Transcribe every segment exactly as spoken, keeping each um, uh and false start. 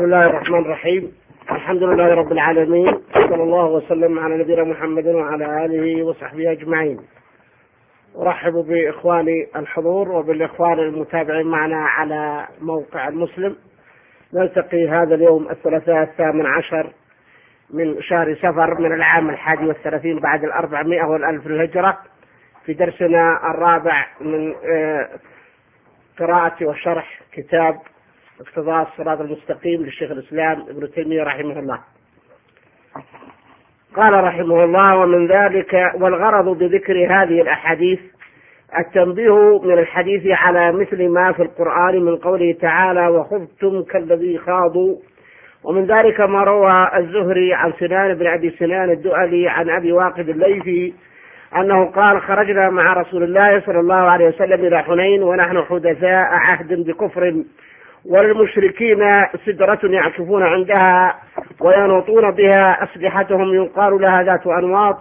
بسم الله الرحمن الرحيم. الحمد لله رب العالمين، صلى الله وسلم على نبينا محمد وعلى آله وصحبه أجمعين. أرحب بإخواني الحضور وبالإخوان المتابعين معنا على موقع المسلم. نلتقي هذا اليوم الثلاثاء الثامن عشر من شهر سفر من العام الحادي والثلاثين بعد الأربعمائة والألف الهجرة في درسنا الرابع من قراءة وشرح كتاب اقتضاء الصراط المستقيم للشيخ الإسلام ابن تيمية رحمه الله. قال رحمه الله: ومن ذلك والغرض بذكر هذه الأحاديث التنبيه من الحديث على مثل ما في القرآن من قوله تعالى: وخذتم كالذي خاضوا. ومن ذلك ما روى الزهري عن سنان بن أبي سنان الدؤلي عن أبي واقد الليثي أنه قال: خرجنا مع رسول الله صلى الله عليه وسلم إلى حنين ونحن حدثاء عهد بكفر، وللمشركين سدرة يعكفون عندها وينوطون بها أسلحتهم يقال لها ذات أنواط،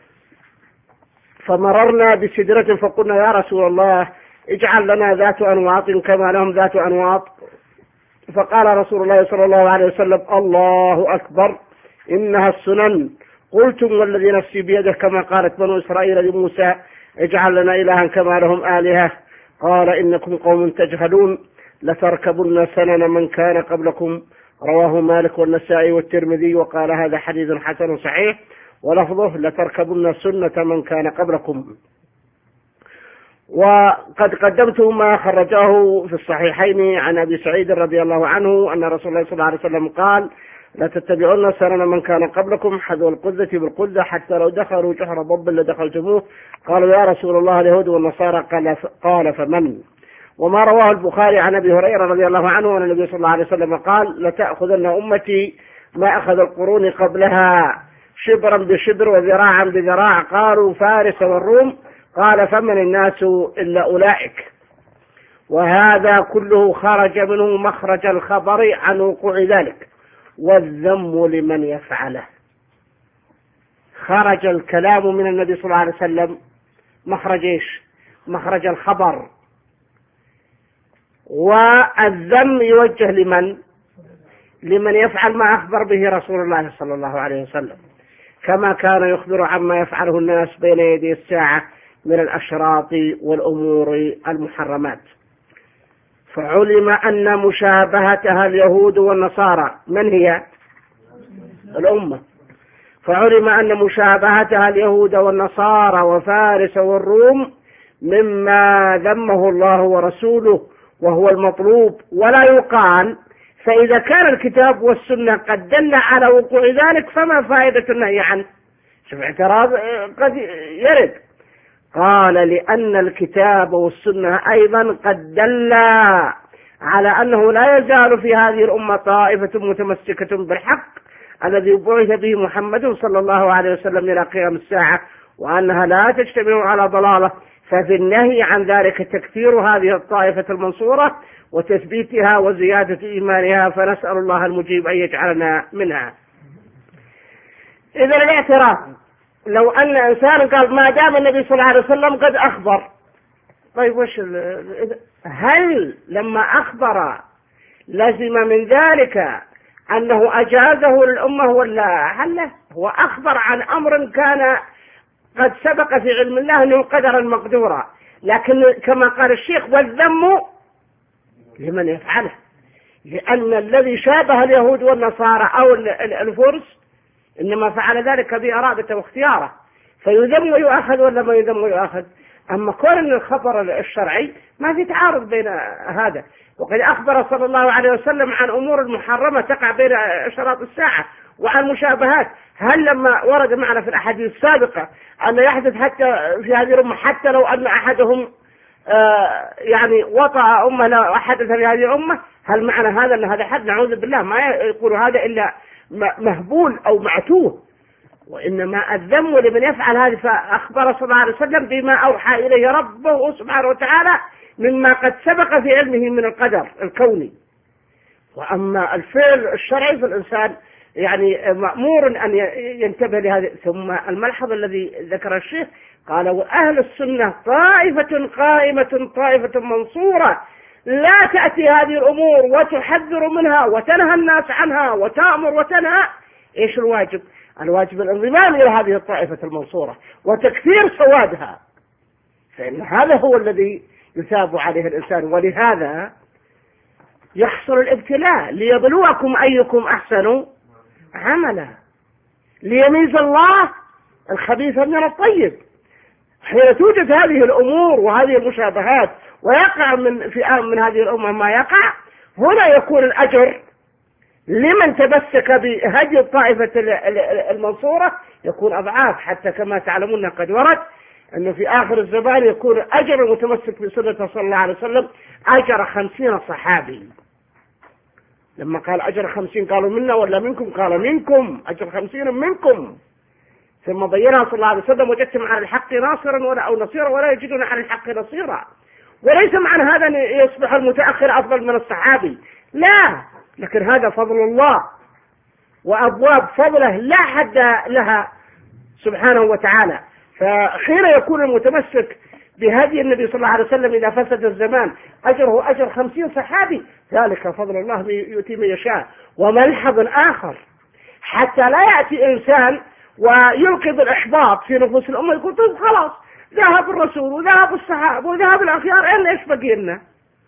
فمررنا بسدرة فقلنا: يا رسول الله اجعل لنا ذات أنواط كما لهم ذات أنواط. فقال رسول الله صلى الله عليه وسلم: الله أكبر، إنها السنن. قلتم والذي نفسي بيده كما قالت بنو إسرائيل لموسى: اجعل لنا إلها كما لهم آلهة. قال: إنكم قوم تجهلون، لتركبن سنن من كان قبلكم. رواه مالك والنسائي والترمذي، وقال: هذا حديث حسن صحيح. ولفظه: لتركبن سنة من كان قبلكم. وقد قدمت ما خرجه في الصحيحين عن أبي سعيد رضي الله عنه أن رسول الله صلى الله عليه وسلم قال: لا تتبعون سنن من كان قبلكم حذو القذة بالقذة حتى لو دخلوا جحر ضب لدخلتموه. قالوا: يا رسول الله اليهود والنصارى. قال, قال فمن؟ وما رواه البخاري عن أبي هريرة رضي الله عنه أن النبي صلى الله عليه وسلم قال: لتأخذن أمتي ما أخذ القرون قبلها شبرا بشبر وذراعا بذراع. قالوا: فارس والروم. قال: فمن الناس إلا أولئك. وهذا كله خرج منه مخرج الخبر عن وقوع ذلك والذم لمن يفعله. خرج الكلام من النبي صلى الله عليه وسلم مخرج إيش؟ مخرج الخبر. والذم يوجه لمن؟ لمن يفعل ما أخبر به رسول الله صلى الله عليه وسلم، كما كان يخبر عما يفعله الناس بين يدي الساعة من الأشراط والأمور المحرمات. فعلم أن مشابهتها اليهود والنصارى. من هي؟ الأمة. فعلم أن مشابهتها اليهود والنصارى وفارس والروم مما ذمه الله ورسوله وهو المطلوب، ولا يقال فإذا كان الكتاب والسنة قد دل على وقوع ذلك فما فائدة النهي عنه. شوف اعتراض قد يرد. قال: لأن الكتاب والسنة أيضا قد دل على أنه لا يزال في هذه الأمة طائفة متمسكة بالحق الذي بعث به محمد صلى الله عليه وسلم إلى قيام الساعة، وأنها لا تجتمع على ضلالة. ففي النهي عن ذلك تكثير هذه الطائفة المنصورة وتثبيتها وزيادة إيمانها، فنسأل الله المجيب أن يجعلنا منها. إذا الاعتراف لو أن إنسان قال: ما دام النبي صلى الله عليه وسلم قد أخبر، طيب وش هل لما أخبر لزم من ذلك أنه أجازه للأمة ولا هل هو أخبر عن أمر كان قد سبق في علم الله أنه قدرا مقدورا؟ لكن كما قال الشيخ: والذم لمن يفعله، لأن الذي شابه اليهود والنصارى أو الفرس إنما فعل ذلك بإرادته واختياره، فيذم ويؤخذ ولا ما يذم ويؤخذ. أما كون الخبر الشرعي ما في تعارض بين هذا. وقد أخبر صلى الله عليه وسلم عن أمور محرمة تقع بين أشراط الساعة وعن مشابهات. هل لما ورد معنا في الأحاديث السابقة أن يحدث حتى في هذه الأمة حتى لو أن أحدهم آه يعني وطأ أمه لو حدث في هذه الأمة، هل معنى هذا أن هذا حد؟ نعوذ بالله، ما يقول هذا إلا مهبول أو معتوه. وإنما الذم لمن يفعل هذا. فأخبر صلى الله عليه وسلم بما أوحى إليه ربه سبحانه وتعالى مما قد سبق في علمه من القدر الكوني. وأما الفعل الشرعي فالإنسان يعني مأمور أن ينتبه لهذا. ثم الملحظ الذي ذكر الشيخ قال: وأهل السنة طائفة قائمة طائفة منصورة لا تأتي هذه الأمور وتحذر منها وتنهى الناس عنها وتأمر وتنهى. إيش الواجب؟ الواجب الانضمام إلى هذه الطائفة المنصورة وتكثير سوادها، فإن هذا هو الذي يثاب عليه الإنسان. ولهذا يحصل الابتلاء ليبلوكم أيكم أحسن عملا، ليميز الله الخبيث من الطيب. حين توجد هذه الأمور وهذه المشابهات ويقع من في من هذه الأمة ما يقع، هنا يكون الأجر لمن تمسك بهدي الطائفة المنصورة يكون أضعاف، حتى كما تعلمون قد ورد أنه في آخر الزمان يكون أجر المتمسك بسنة صلى الله عليه وسلم أجر خمسين صحابي. لما قال أجر خمسين قالوا منا ولا منكم؟ قال منكم، أجر خمسين منكم. ثم بينها صلى الله عليه وسلم: وجدتم على الحق ناصرا ولا أو نصيرا ولا يجدون على الحق نصيرا. وليس معنى هذا أن يصبح المتأخر أفضل من الصحابي، لا، لكن هذا فضل الله وأبواب فضله لا حد لها سبحانه وتعالى. فحين يكون المتمسك بهدي النبي صلى الله عليه وسلم إذا فسد الزمان أجره أجر خمسين صحابي، ذلك فضل الله يؤتي من يشاء. وملحظ آخر، حتى لا يأتي إنسان ويلقي بالإحباط في نفوس الأمة يقول طيب خلاص ذهب الرسول وذهب الصحابة وذهب الأخيار، إلا إيش بقي لنا؟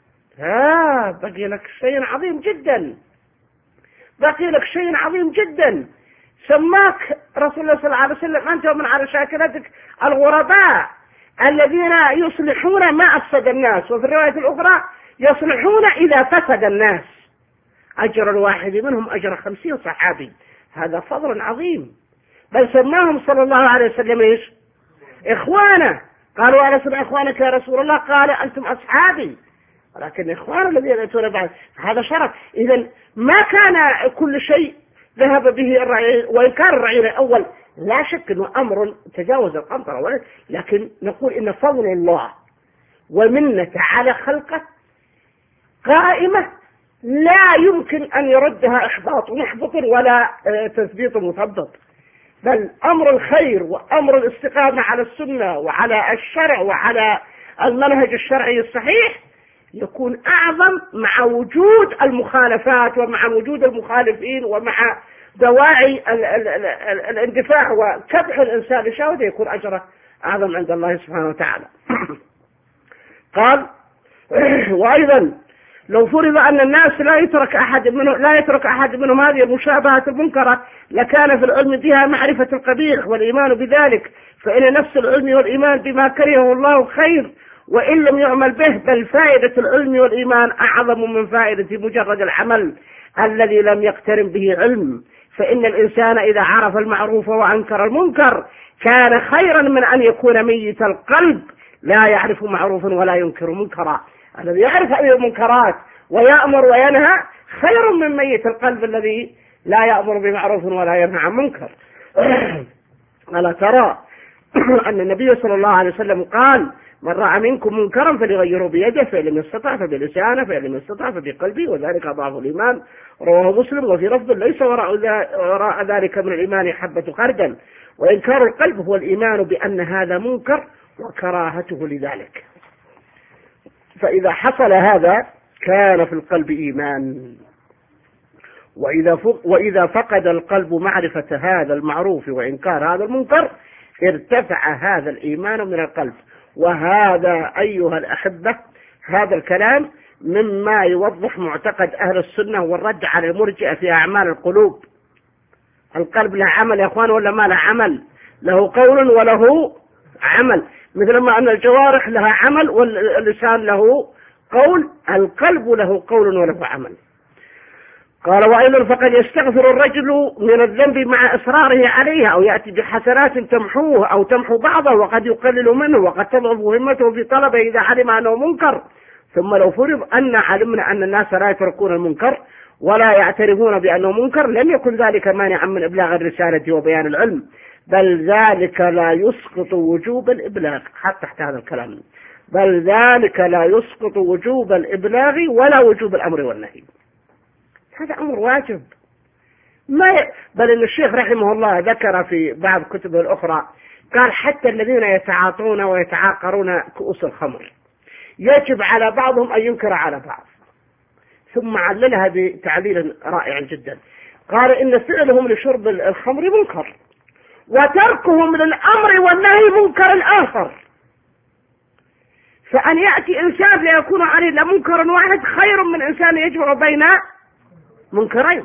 ها بقي لك شيء عظيم جدا، بقي لك شيء عظيم جدا. سماك رسول الله صلى الله عليه وسلم أنت ومن على شاكلتك الغرباء الذين يصلحون ما أفسد الناس، وفي الرواية الأخرى يصلحون إذا فسد الناس. أجر الواحد منهم أجر خمسين صحابي، هذا فضل عظيم. بل سماهم صلى الله عليه وسلم إيش؟ إخوانا. قالوا ألست إخوانك يا رسول الله؟ قال أنتم أصحابي، ولكن إخوان الذين يأتون بعد، هذا شرف. إذن ما كان كل شيء ذهب به الرعي، وإن كان الرعي الأول لا شك أنه أمر تجاوز القنطرة، لكن نقول إن فضل الله ومنة على خلقه قائمة لا يمكن أن يردها إحباط محبط ولا تثبيط مثبط، بل أمر الخير وأمر الاستقامة على السنة وعلى الشرع وعلى المنهج الشرعي الصحيح يكون أعظم مع وجود المخالفات ومع وجود المخالفين ومع دواعي ال ال ال ال الاندفاع وكبح الإنسان لشهوته، يكون أجره أعظم عند الله سبحانه وتعالى. قال: وأيضا لو فرض أن الناس لا يترك أحد منهم لا يترك أحد منهم هذه المشابهات المنكرة لكان في العلم بها معرفة القبيح والإيمان بذلك، فإن نفس العلم والإيمان بما كرهه الله خير وإن لم يعمل به، بل فائدة العلم والإيمان أعظم من فائدة مجرد العمل الذي لم يقترن به علم. فإن الإنسان إذا عرف المعروف وأنكر المنكر كان خيرا من أن يكون ميت القلب لا يعرف معروفا ولا ينكر منكرا. الذي يعرف هذه المنكرات ويأمر وينهى خير من ميت القلب الذي لا يأمر بمعروف ولا ينهى عن منكر. ألا ترى أن النبي صلى الله عليه وسلم قال: من رأى منكم منكرا فليغيره بيده، فإن لم يستطع فبلسانه، فإن لم يستطع فبقلبه، وذلك ضعف الإيمان. رواه مسلم. وفي لفظ: ليس وراء ذلك من الإيمان حبة خردل. وإنكار القلب هو الإيمان بأن هذا منكر وكراهته لذلك. فإذا حصل هذا كان في القلب إيمان. وإذا وإذا فقد القلب معرفة هذا المعروف وإنكار هذا المنكر ارتفع هذا الإيمان من القلب. وهذا أيها الأحبة هذا الكلام مما يوضح معتقد أهل السنة والرد على المرجئة في أعمال القلوب. القلب له عمل يا أخوان ولا ما له عمل؟ له قول وله عمل، مثل ما أن الجوارح لها عمل واللسان له قول، القلب له قول وله عمل. قال: وأيضا فقد يستغفر الرجل من الذنب مع إصراره عليها، أو يأتي بحسنات تمحوه أو تمحو بعضه، وقد يقلل منه، وقد تضعف همته في طلبه إذا علم أنه منكر. ثم لو فرض أن علمنا أن الناس لا يتركون المنكر ولا يعترفون بأنه منكر لم يكن ذلك مانعا من إبلاغ الرسالة وبيان العلم، بل ذلك لا يسقط وجوب الإبلاغ. حتى تحت هذا الكلام: بل ذلك لا يسقط وجوب الإبلاغ ولا وجوب الأمر والنهي. هذا أمر واجب. ما ي... بل إن الشيخ رحمه الله ذكر في بعض كتبه الأخرى قال: حتى الذين يتعاطون ويتعاقرون كؤوس الخمر يجب على بعضهم أن ينكر على بعض. ثم عللها بتعليل رائع جدا، قال إن فعلهم لشرب الخمر منكر، وتركهم للأمر والنهي منكر آخر، فأن يأتي إنسان ليكون عليه لمنكر واحد خير من إنسان يجمع بين منكرين.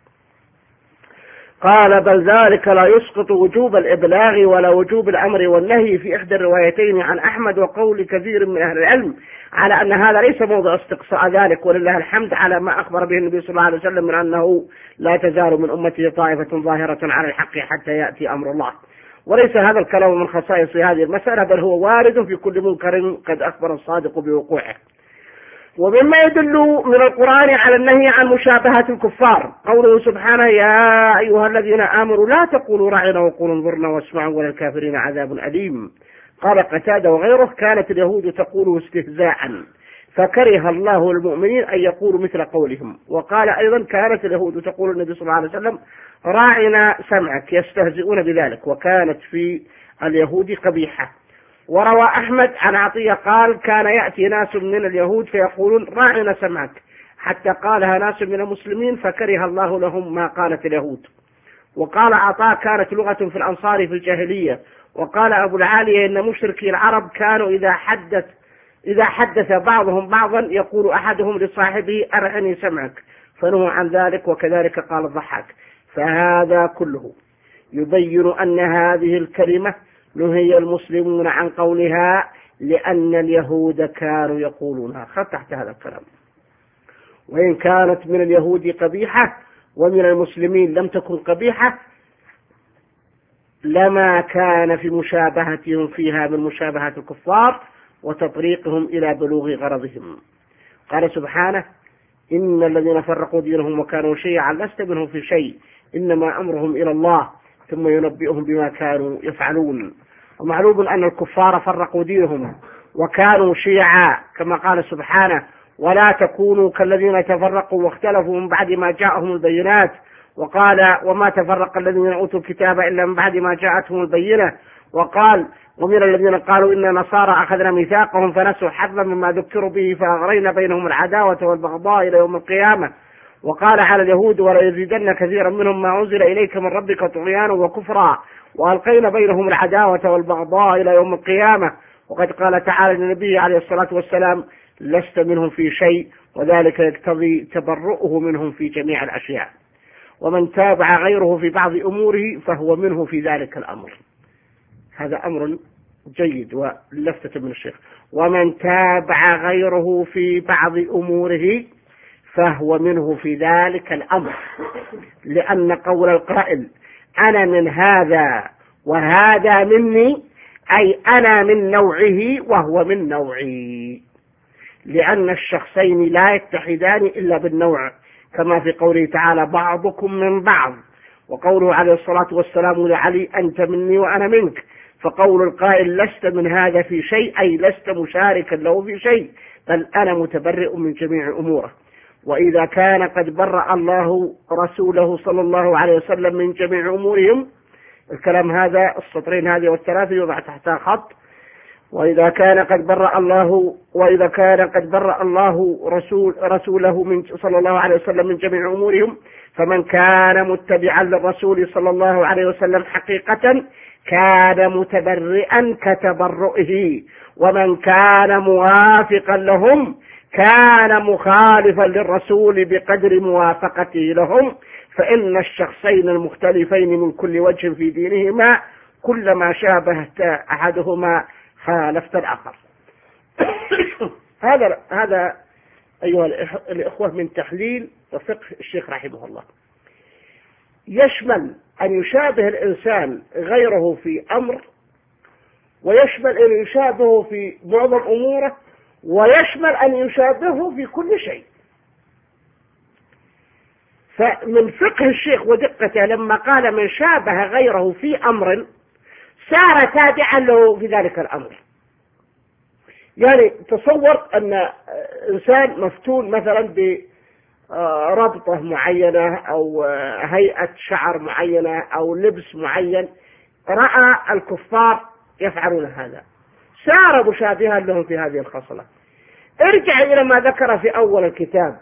قال بل ذلك لا يسقط وجوب الإبلاغ ولا وجوب الأمر والنهي في إحدى الروايتين عن أحمد وقول كثير من أهل العلم على أن هذا ليس موضع استقصاء ذلك، ولله الحمد على ما أخبر به النبي صلى الله عليه وسلم من أنه لا تزال من أمته طائفة ظاهرة على الحق حتى يأتي أمر الله. وليس هذا الكلام من خصائص هذه المسألة، بل هو وارد في كل منكر قد أخبر الصادق بوقوعه. ومما يدل من القرآن على النهي عن مشابهة الكفار قوله سبحانه يا أيها الذين آمنوا لا تقولوا راعنا وقولوا انظرنا واسمعوا وللكافرين عذاب أليم. قال قتادة وغيره كانت اليهود تقول استهزاء فكره الله المؤمنين أن يقولوا مثل قولهم. وقال أيضا كانت اليهود تقول النبي صلى الله عليه وسلم راعنا سمعك يستهزئون بذلك، وكانت في اليهود قبيحة. وروى أحمد عن عطية قال كان يأتي ناس من اليهود فيقولون راعنا سمعك، حتى قالها ناس من المسلمين فكره الله لهم ما قالت اليهود. وقال عطاء كانت لغة في الأنصار في الجاهلية. وقال أبو العالية إن مشركي العرب كانوا إذا حدث إذا حدث بعضهم بعضا يقول أحدهم لصاحبه أرعني سمعك، فنهوا عن ذلك. وكذلك قال الضحاك. فهذا كله يبين أن هذه الكلمة نهي المسلمون عن قولها لأن اليهود كانوا يقولونها. خذ تحت هذا الكلام. وإن كانت من اليهود قبيحة ومن المسلمين لم تكن قبيحة لما كان في مشابهتهم فيها من مشابهة الكفار وتطريقهم إلى بلوغ غرضهم. قال سبحانه إن الذين فرقوا دينهم وكانوا شيعا لست منهم في شيء إنما أمرهم إلى الله ثم ينبئهم بما كانوا يفعلون. ومعلوم أن الكفار فرقوا دينهم وكانوا شيعا كما قال سبحانه ولا تكونوا كالذين تفرقوا واختلفوا من بعد ما جاءهم البينات. وقال وما تفرق الذين أوتوا الكتاب إلا من بعد ما جاءتهم البينة. وقال ومن الذين قالوا إن نصارى أخذنا ميثاقهم فنسوا حظا مما ذكروا به فأغرينا بينهم العداوة والبغضاء إلى يوم القيامة. وقال على اليهود ولا يزيدن كثيرا منهم ما أنزل إليك من ربك طغيانا وكفرا وألقينا بينهم العداوة والبغضاء إلى يوم القيامة. وقد قال تعالى للنبي عليه الصلاة والسلام لست منهم في شيء وذلك يقتضي تبرؤه منهم في جميع الأشياء. ومن تابع غيره في بعض أموره فهو منه في ذلك الأمر. هذا أمر جيد ولفتة من الشيخ. ومن تابع غيره في بعض أموره فهو منه في ذلك الأمر، لأن قول القائل أنا من هذا وهذا مني أي أنا من نوعه وهو من نوعي، لأن الشخصين لا يتحدان إلا بالنوع كما في قوله تعالى بعضكم من بعض. وقوله عليه الصلاة والسلام لعلي أنت مني وأنا منك. فقول القائل لست من هذا في شيء أي لست مشاركا له في شيء بل أنا متبرئ من جميع أموره. وإذا كان قد برأ الله رسوله صلى الله عليه وسلم من جميع أمورهم، الكلام هذا السطرين هذه والثلاثة يوضع تحتها خط. وإذا كان قد برأ الله وإذا كان قد برأ الله رسول رسوله من صلى الله عليه وسلم من جميع أمورهم فمن كان متبعا للرسول صلى الله عليه وسلم حقيقة كان متبرئا كتبرئه، ومن كان موافقا لهم كان مخالفا للرسول بقدر موافقته لهم. فإن الشخصين المختلفين من كل وجه في دينهما كلما شابهت أحدهما خالفت الآخر. هذا هذا أيها الإخوة من تحليل وفقه الشيخ رحمه الله، يشمل أن يشابه الإنسان غيره في أمر، ويشمل أن يشابهه في معظم أموره، ويشمل أن يشابهه في كل شيء. فمن فقه الشيخ ودقته لما قال من شابه غيره في أمر سار تابعا له في ذلك الأمر. يعني تصور أن إنسان مفتون مثلا بربطة معينة أو هيئة شعر معينة أو لبس معين، رأى الكفار يفعلون هذا، سار مشابها لهم في هذه الخصلة. ارجع إلى ما ذكر في أول الكتاب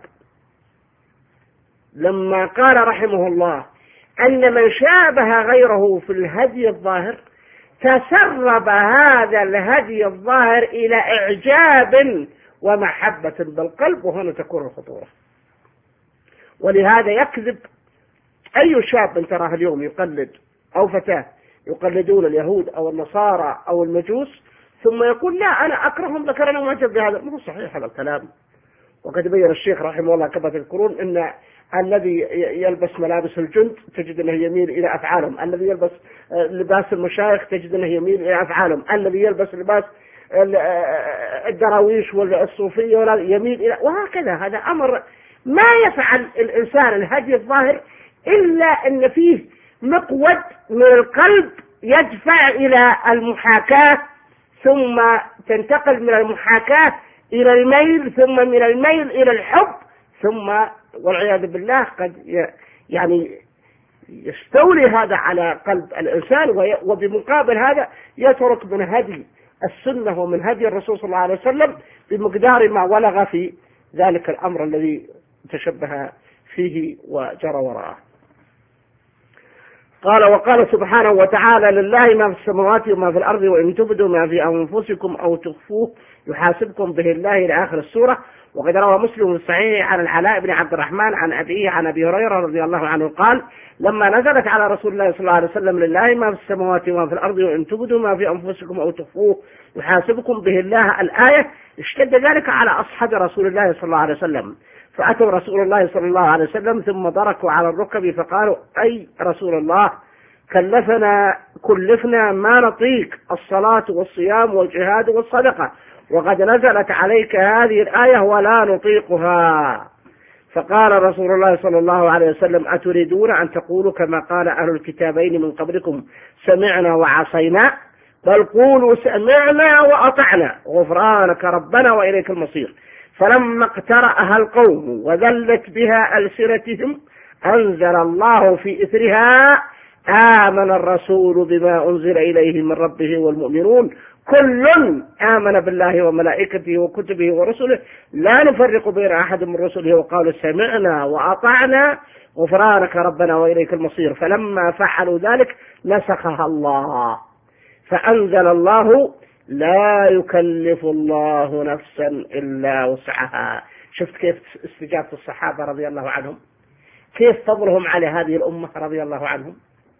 لما قال رحمه الله أن من شابه غيره في الهدي الظاهر تسرب هذا الهدي الظاهر إلى إعجاب ومحبة بالقلب، وهنا تكون الخطورة. ولهذا يكذب أي شاب تراه اليوم يقلد أو فتاة يقلدون اليهود أو النصارى أو المجوس ثم يقول لا أنا أكرههم لكن أنا معجب بهذا. مو صحيح هذا الكلام. وقد بين الشيخ رحمه الله كما تذكرون أن الذي يلبس ملابس الجند تجد أنه يميل إلى أفعالهم، الذي يلبس لباس المشايخ تجد أنه يميل إلى أفعالهم، الذي يلبس لباس الدراويش والصوفية ولا يميل إلى، وهكذا. هذا أمر ما يفعل الإنسان الهدي الظاهر إلا أن فيه مقود من القلب يدفع إلى المحاكاة، ثم تنتقل من المحاكاة إلى الميل، ثم من الميل إلى الحب، ثم والعياذ بالله قد يعني يستولي هذا على قلب الإنسان، وبمقابل هذا يترك من هدي السنة ومن هدي الرسول صلى الله عليه وسلم بمقدار ما ولغ في ذلك الأمر الذي تشبه فيه وجرى وراءه. قال وقال سبحانه وتعالى لله ما في السماوات وما في الأرض وإن تبدوا ما في أنفسكم أو تخفوه يحاسبكم به الله إلى آخر السورة. وقد روى مسلم الصحيح عن العلاء بن عبد الرحمن عن أبيه عن أبي هريرة رضي الله عنه قال لما نزلت على رسول الله صلى الله عليه وسلم لله ما في السماوات وما في الأرض وإن تبدوا ما في أنفسكم أو تخفوه يحاسبكم به الله الآية، اشتد ذلك على أصحاب رسول الله صلى الله عليه وسلم، فأتوا رسول الله صلى الله عليه وسلم ثم ضركوا على الركب فقالوا أي رسول الله كلفنا كلفنا ما نطيق الصلاة والصيام والجهاد والصدقة وقد نزلت عليك هذه الآية ولا نطيقها. فقال رسول الله صلى الله عليه وسلم أتريدون أن تقولوا كما قال أهل الكتابين من قبلكم سمعنا وعصينا؟ بل قولوا سمعنا وأطعنا غفرانك ربنا وإليك المصير. فلما اقترأها القوم وذلت بها ألسنتهم أنزل الله في إثرها آمن الرسول بما أنزل إليه من ربه والمؤمنون كل آمن بالله وملائكته وكتبه ورسله لا نفرق بين أحد من رسله وقالوا سمعنا وأطعنا غفرانك ربنا وإليك المصير. فلما فعلوا ذلك نسخها الله فأنزل الله لا يكلف الله نفسا إلا وسعها. شفت كيف استجابة الصحابة رضي الله عنهم، كيف فضلهم على هذه الأمة رضي الله عنهم،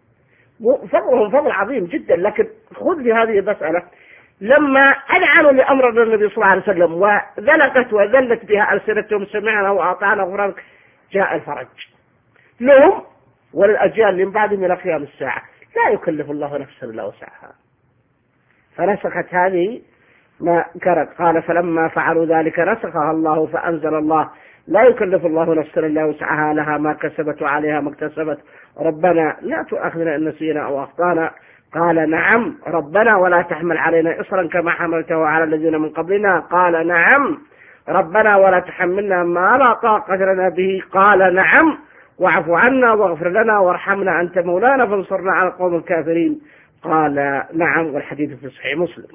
فضلهم فضل عظيم جدا. لكن خذ لي هذه المسألة لما أذعنوا لأمر النبي صلى الله عليه وسلم وذلقت وذلت بها ألسنتهم سمعنا وأطعنا غفرانك جاء الفرج لهم وللأجيال من بعدهم إلى قيام الساعة. لا يكلف الله نفسا إلا وسعها. فنسخت هذه ما كانت. قال فلما فعلوا ذلك نسخها الله فأنزل الله لا يكلف الله نفسا إلا وسعها لها ما كسبت وعليها ما اكتسبت ربنا لا تؤاخذنا إن نسينا أو أخطأنا. قال نعم ربنا ولا تحمل علينا إصرا كما حملته على الذين من قبلنا. قال نعم ربنا ولا تحملنا ما لا طاقة لنا به. قال نعم واعف عنا واغفر لنا وارحمنا أنت مولانا فانصرنا على القوم الكافرين. قال نعم. والحديث في صحيح مسلم.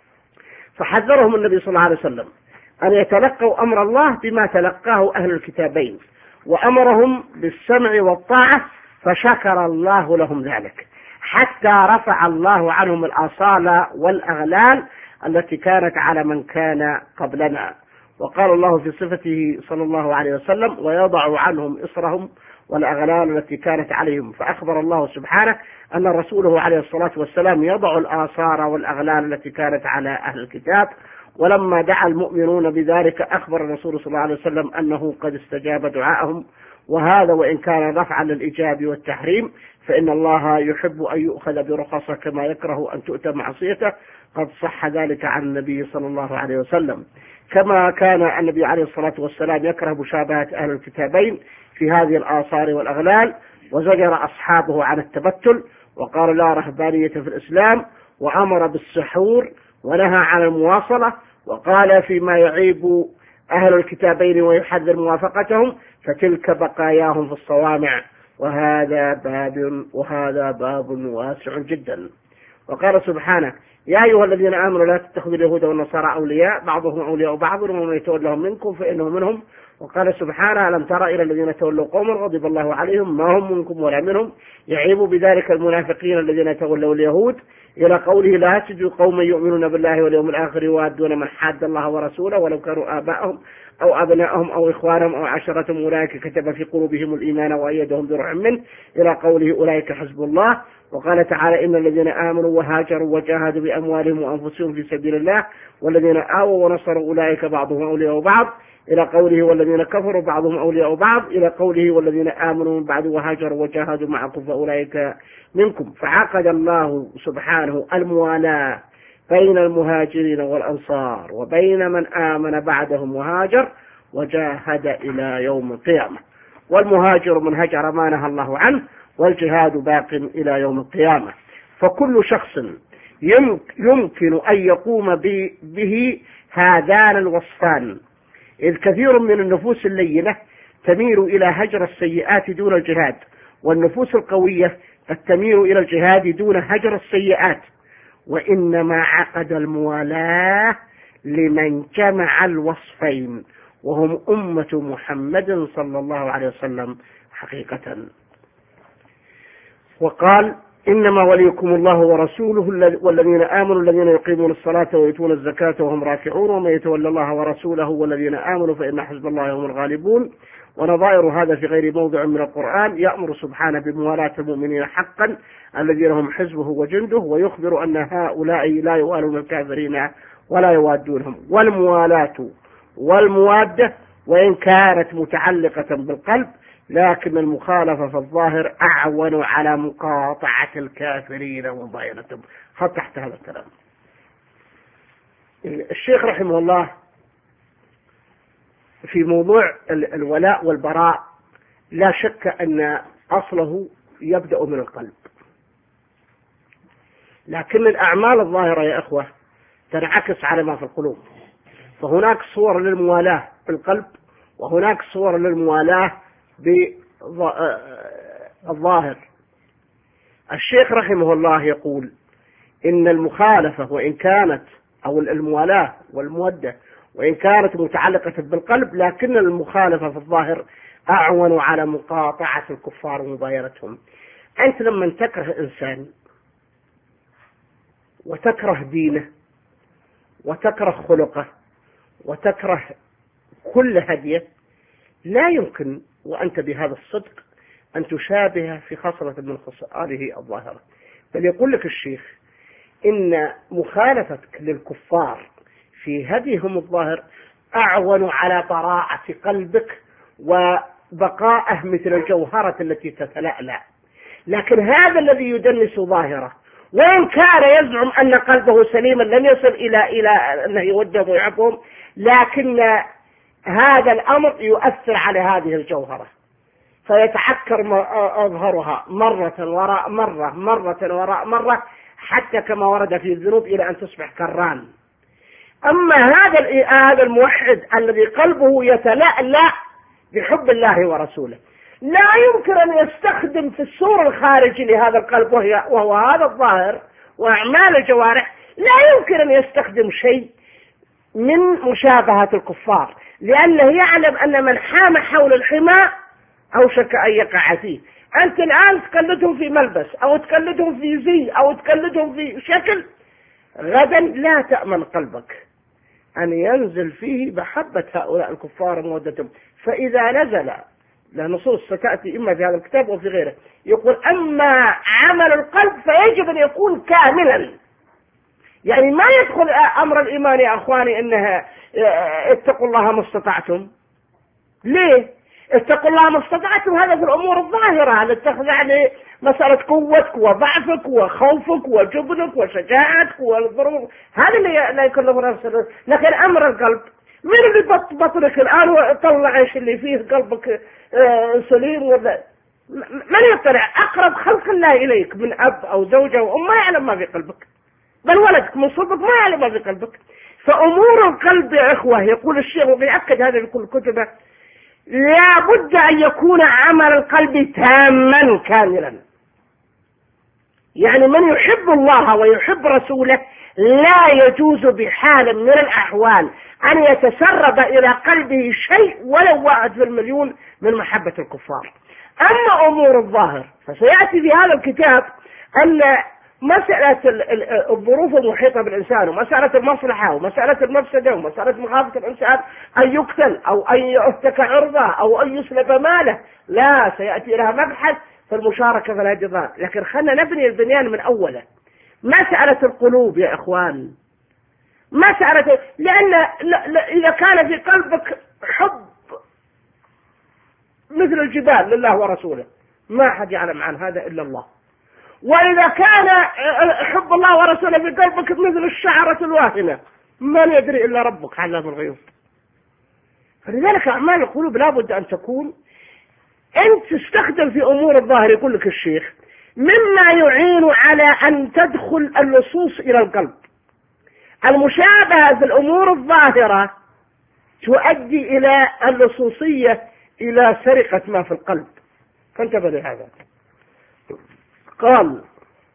فحذرهم النبي صلى الله عليه وسلم أن يتلقوا أمر الله بما تلقاه أهل الكتابين وأمرهم بالسمع والطاعة فشكر الله لهم ذلك حتى رفع الله عنهم الآصال والأغلال التي كانت على من كان قبلنا. وقال الله في صفته صلى الله عليه وسلم ويضع عنهم إصرهم والأغلال التي كانت عليهم. فأخبر الله سبحانه أن رسوله عليه الصلاة والسلام يضع الآثار والأغلال التي كانت على أهل الكتاب. ولما دعا المؤمنون بذلك أخبر الرسول صلى الله عليه وسلم أنه قد استجاب دعاءهم. وهذا وإن كان رفعا للإيجاب والتحريم فإن الله يحب أن يؤخذ برخصه كما يكره أن تؤتى معصيته. قد صح ذلك عن النبي صلى الله عليه وسلم. كما كان النبي عليه الصلاة والسلام يكره مشابهة أهل الكتابين في هذه الآثار والأغلال وزجر أصحابه عن التبتل وقال لا رهبانية في الإسلام وأمر بالسحور ونهى عن المواصلة وقال فيما يعيب أهل الكتابين ويحذر موافقتهم فتلك بقاياهم في الصوامع. وهذا باب وهذا باب واسع جدا. وقال سبحانه يا أيها الذين آمنوا لا تتخذوا اليهود والنصارى أولياء بعضهم أولياء بعض ومن يتولهم منكم فإنه منهم. وقال سبحانه ألم تر إلى الذين تولوا قوما غضب الله عليهم ما هم منكم ولا منهم يعيب بذلك المنافقين الذين تولوا اليهود إلى قوله لا تجد قوما يؤمنون بالله واليوم الآخر يوادون من حاد الله ورسوله ولو كانوا آباءهم أو أبناءهم أو إخوانهم أو عشرتهم أولئك كتب في قلوبهم الإيمان وأيدهم بروح منه إلى قوله أولئك حزب الله. وقال تعالى إن الذين آمنوا وهاجروا وجاهدوا بأموالهم وأنفسهم في سبيل الله والذين آووا ونصروا أولئك بعضهم أولياء بعض إلى قوله والذين كفروا بعضهم أولياء بعض إلى قوله والذين آمنوا من بعد وهاجروا وجاهدوا معكم فأولئك منكم. فعقد الله سبحانه الموالاة بين المهاجرين والأنصار وبين من آمن بعدهم وهاجر وجاهد إلى يوم القيامة. والمهاجر من هجر ما نهى الله عنه والجهاد باق إلى يوم القيامة. فكل شخص يمكن أن يقوم به هذان الوصفان، إذ كثير من النفوس اللينة تميل إلى هجر السيئات دون الجهاد، والنفوس القوية قد تميل إلى الجهاد دون هجر السيئات. وإنما عقد الموالاة لمن جمع الوصفين وهم أمة محمد صلى الله عليه وسلم حقيقة. وقال إنما وليكم الله ورسوله والذين آمنوا الذين يقيمون الصلاة ويؤتون الزكاة وهم راكعون ومن يتولى الله ورسوله والذين آمنوا فإن حزب الله هم الغالبون. ونظائر هذا في غير موضع من القرآن. يأمر سبحانه بموالاة المؤمنين حقا الذين هم حزبه وجنده، ويخبر أن هؤلاء لا يوالون الكافرين ولا يوادونهم. والموالاة والموادة وإن كانت متعلقة بالقلب لكن المخالفة في الظاهر أعون على مقاطعة الكافرين ومضاينتهم. خط تحت هذا الكلام. الشيخ رحمه الله في موضوع الولاء والبراء لا شك أن أصله يبدأ من القلب، لكن الأعمال الظاهرة يا أخوة تنعكس على ما في القلوب. فهناك صور للموالاة بالقلب وهناك صور للموالاة بالظاهر. الشيخ رحمه الله يقول إن المخالفة وإن كانت أو الموالاة والمودة وإن كانت متعلقة بالقلب لكن المخالفة في الظاهر أعون على مقاطعة الكفار ومضايرتهم. أنت لما تكره إنسان وتكره دينه وتكره خلقه وتكره كل هديه لا يمكن وأنت بهذا الصدق أن تشابه في خصلة من خصاله الظاهرة. بل يقول لك الشيخ إن مخالفتك للكفار في هديهم الظاهر أعون على براءة قلبك وبقائه مثل الجوهرة التي تتلألأ. لكن هذا الذي يدنس ظاهره وإن كان يزعم أن قلبه سليما لن يصل إلى إلى أنه يوده ويعظهم، لكن هذا الأمر يؤثر على هذه الجوهرة فيتعكر أظهرها مرة وراء مرة مرة وراء مرة حتى كما ورد في الذنوب إلى أن تصبح كران. أما هذا هذا الموحد الذي قلبه يتلألأ بحب الله ورسوله لا يمكن أن يستخدم في الصورة الخارجي لهذا القلب وهي وهو هذا الظاهر وأعمال الجوارح، لا يمكن أن يستخدم شيء من مشابهة الكفار، لأنه يعلم أن من حام حول الحمى أوشك أن يقع فيه. أنت الآن تقلدهم في ملبس أو تقلدهم في زي أو تقلدهم في شكل، غدا لا تأمن قلبك أن ينزل فيه محبة هؤلاء الكفار ومودتهم. فإذا نزل لنصوص ستأتي إما في هذا الكتاب وفي غيره يقول أما عمل القلب فيجب أن يكون كاملا، يعني ما يدخل أمر الإيمان يا أخواني إنها اتقوا الله ما استطعتم. ليه؟ اتقوا الله ما استطعتم هذا في الأمور الظاهرة التي تخضع لمسألة قوتك وضعفك وخوفك وجبنك وشجاعتك والظروف، هذا اللي لا يكلف نفسه. لكن أمر القلب من اللي بطنك الآن وطلع ايش اللي فيه قلبك سليم ولا من يطلع؟ أقرب خلق الله إليك من أب أو زوجة وأم ما يعلم ما في قلبك، بل ولدك من صلبك ما يعلم ما في قلبك. فأمور القلب يا إخوة يقول الشيخ وبيأكد هذا في كل كتبه لا بد أن يكون عمل القلب تاما كاملا. يعني من يحب الله ويحب رسوله لا يجوز بحال من الأحوال أن يتسرب إلى قلبه شيء ولو واحد في المليون من محبة الكفار. أما أمور الظاهر فسيأتي في هذا الكتاب أن مسألة الظروف المحيطة بالإنسان ومسألة المصلحة ومسألة المفسدة ومسألة مخافة الإنسان أن يقتل أو أن يهتك عرضه أو أن يسلب ماله، لا، سيأتي لها مبحث في المشاركة في الهجرات. لكن خلنا نبني البنيان من أوله. مسألة القلوب يا إخوان، مسألة، لأن إذا كان في قلبك حب مثل الجبال لله ورسوله ما أحد يعلم عن هذا إلا الله، وإذا كان حب الله ورسوله في قلبك مثل الشعرة الواهنة من يدري إلا ربك علام الغيوب. فلذلك أعمال القلوب لابد أن تكون أنت تستخدم في أمور الظاهر. يقول لك الشيخ مما يعين على أن تدخل اللصوص إلى القلب. المشابهة في الأمور الظاهرة تؤدي إلى اللصوصية، إلى سرقة ما في القلب. فانتبه لهذا. قال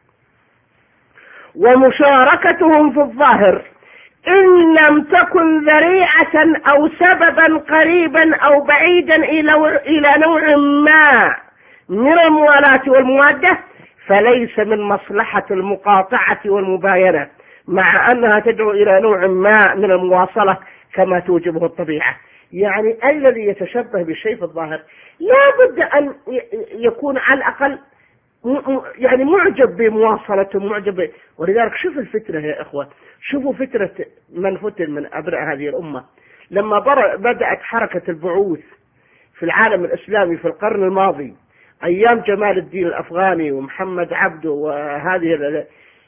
ومشاركتهم في الظاهر إن لم تكن ذريعة أو سببا قريبا أو بعيدا إلى نوع ما من الموالاة والموادة فليس من مصلحة المقاطعة والمباينة، مع أنها تدعو إلى نوع ما من المواصلة كما توجبه الطبيعة. يعني الذي يتشبه بالشيء في الظاهر لا بد أن يكون على الأقل يعني معجب بمواصلته، معجب. ولذلك شوف الفتنة يا إخوة، شوفوا فتنة من فتن من أبناء هذه الأمة لما بدأت حركة البعوث في العالم الإسلامي في القرن الماضي أيام جمال الدين الأفغاني ومحمد عبده وهذه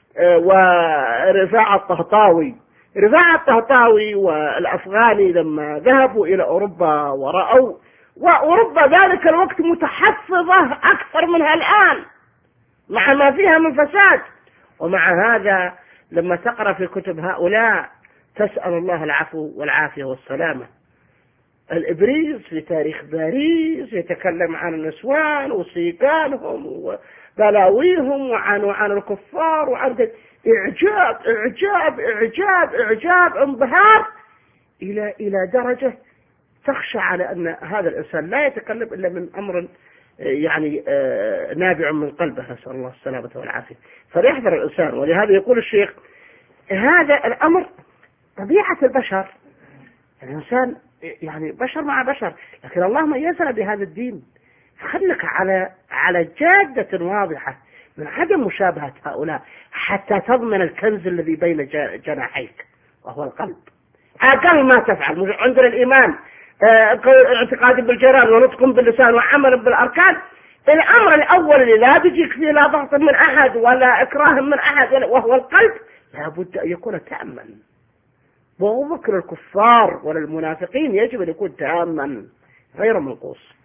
ورفاعة الطهطاوي. رفاعة الطهطاوي والأفغاني لما ذهبوا إلى أوروبا ورأوا، وأوروبا ذلك الوقت متحفظة أكثر منها الآن مع ما فيها من فساد، ومع هذا لما تقرأ في كتب هؤلاء تسأل الله العفو والعافية والسلامة. الإبريز في تاريخ باريس يتكلم عن النسوان وسيقانهم وبلاويهم وعن وعن الكفار وعن إعجاب إعجاب إعجاب إعجاب انبهار إلى إلى درجة تخشى على أن هذا الإنسان لا يتكلم إلا من أمر يعني نابع من قلبه، نسأل الله السلامة والعافية. فليحذر الإنسان. ولهذا يقول الشيخ هذا الأمر طبيعة البشر، الإنسان يعني بشر مع بشر، لكن الله ميزنا بهذا الدين. فخلك على على جادة واضحة من عدم مشابهة هؤلاء حتى تضمن الكنز الذي بين جناحيك وهو القلب. أقل ما تفعل عندنا الإيمان اعتقاد بالجيران ونطق باللسان وعمل بالأركان. الأمر الأول اللي لا بيجيك فيه لا ضغط من أحد ولا إكراه من أحد وهو القلب لابد أن يكون تاما. وذكر للكفار وللمنافقين يجب أن يكون تاما غير منقوص.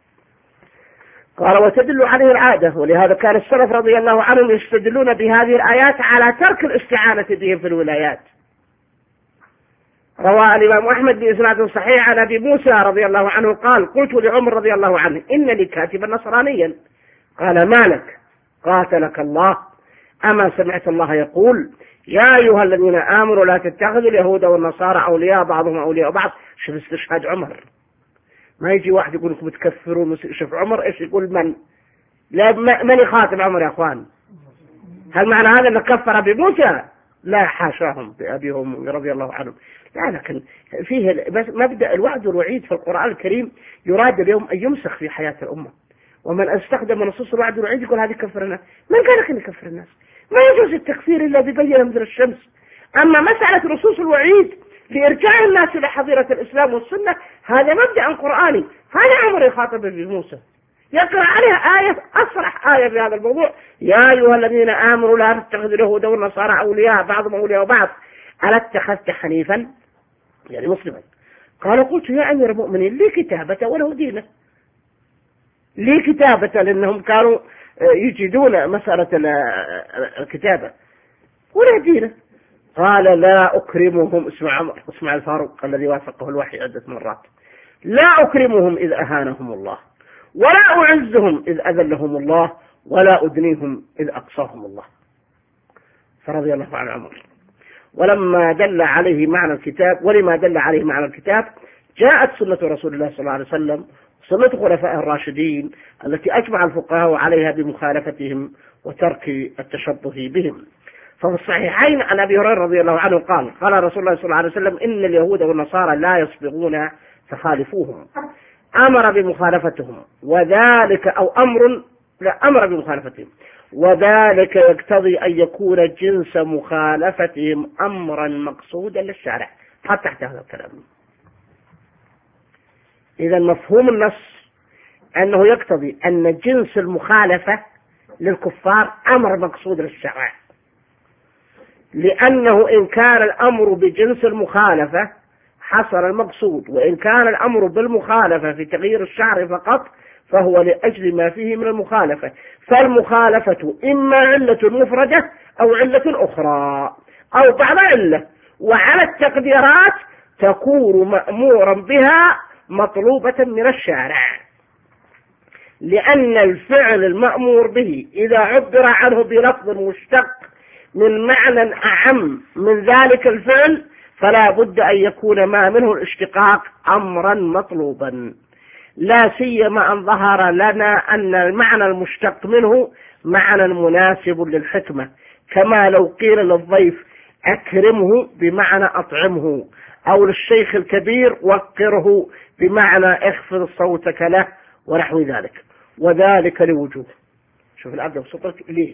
قال وتدل عليه العادة، ولهذا كان السلف رضي الله عنهم يستدلون بهذه الآيات على ترك الاستعانة بهم في الولايات. روى الإمام أحمد بإسناد صحيح عن أبي موسى رضي الله عنه قال قلت لعمر رضي الله عنه إن لي كاتبا نصرانيا. قال ما لك؟ قاتلك الله، أما سمعت الله يقول يا أيها الذين آمنوا لا تتخذوا اليهود والنصارى أولياء بعضهم أولياء بعض. شوف استشهاد عمر، ما يجي واحد يقول لكم تكفرون. شوف عمر إيش يقول، من لا من يخاطب عمر يا أخوان؟ هل معنى هذا أن كفر أبي موسى؟ لا حاشاهم بأبيهم رضي الله عنهم. لا، لكن فيه بس مبدأ الوعد والوعيد في القرآن الكريم يراد اليوم أن يمسخ في حياة الأمة. ومن استخدم نصوص الوعد والوعيد يقول هذه كفر الناس. من قال لك أن يكفر الناس؟ ما يجوز التكفير إلا ببين مثل الشمس. أما مسألة نصوص الوعيد في إرجاع الناس إلى حظيرة الإسلام والسنة هذا مبدأ قرآني. هذا عمر يخاطب ابن موسى يقرأ عليها آية أصرح آية في هذا الموضوع يا أيها الذين آمنوا لا تتخذوا اليهود والنصارى أولياء بعضهم أولياء بعض ألا اتخذت حنيفا يعني مسلما. قال قلت يا أمير المؤمنين لي كتابة وله دينه، لي كتابة لأنهم كانوا يجدون مسألة الكتابة ولا دينه. قال لا أكرمهم، اسمع عمر اسمع الفاروق الذي وافقه الوحي عدة مرات، لا أكرمهم إذ أهانهم الله ولا أعزهم إذ أذلهم الله ولا أدنيهم إذ أقصاهم الله. فرضي الله عن عمر. ولما دل عليه معنى الكتاب ولما دل عليه معنى الكتاب جاءت سنة رسول الله صلى الله عليه وسلم، سنة خلفاء الراشدين التي أجمع الفقهاء عليها بمخالفتهم وترك التشبه بهم. ففي الصحيحين عن أبي هريرة رضي الله عنه قال قال رسول الله صلى الله عليه وسلم: إن اليهود والنصارى لا يصبغون فخالفوهم. أمر بمخالفتهم وذلك أو أمر لا أمر بمخالفتهم وذلك يقتضي أن يكون جنس مخالفتهم أمرا مقصودا للشارع. حتى تحت هذا الكلام. إذا مفهوم النص أنه يقتضي أن جنس المخالفة للكفار أمر مقصود للشرع، لأنه إن كان الأمر بجنس المخالفة حصل المقصود، وإن كان الأمر بالمخالفة في تغيير الشعر فقط فهو لأجل ما فيه من المخالفة. فالمخالفة إما علة مفردة أو علة أخرى أو بعض علة، وعلى التقديرات تكون مأمورا بها مطلوبة من الشارع، لأن الفعل المأمور به إذا عبر عنه بلفظ مشتق من معنى أعم من ذلك الفعل فلا بد أن يكون ما منه الاشتقاق أمرا مطلوبا، لا سيما أن ظهر لنا أن المعنى المشتق منه معنى مناسب للحكمة، كما لو قيل للضيف أكرمه بمعنى أطعمه، أو للشيخ الكبير وقره بمعنى اخفض صوتك له ونحو ذلك، وذلك لوجوه. شوف الأبدأ بصوتك ليه.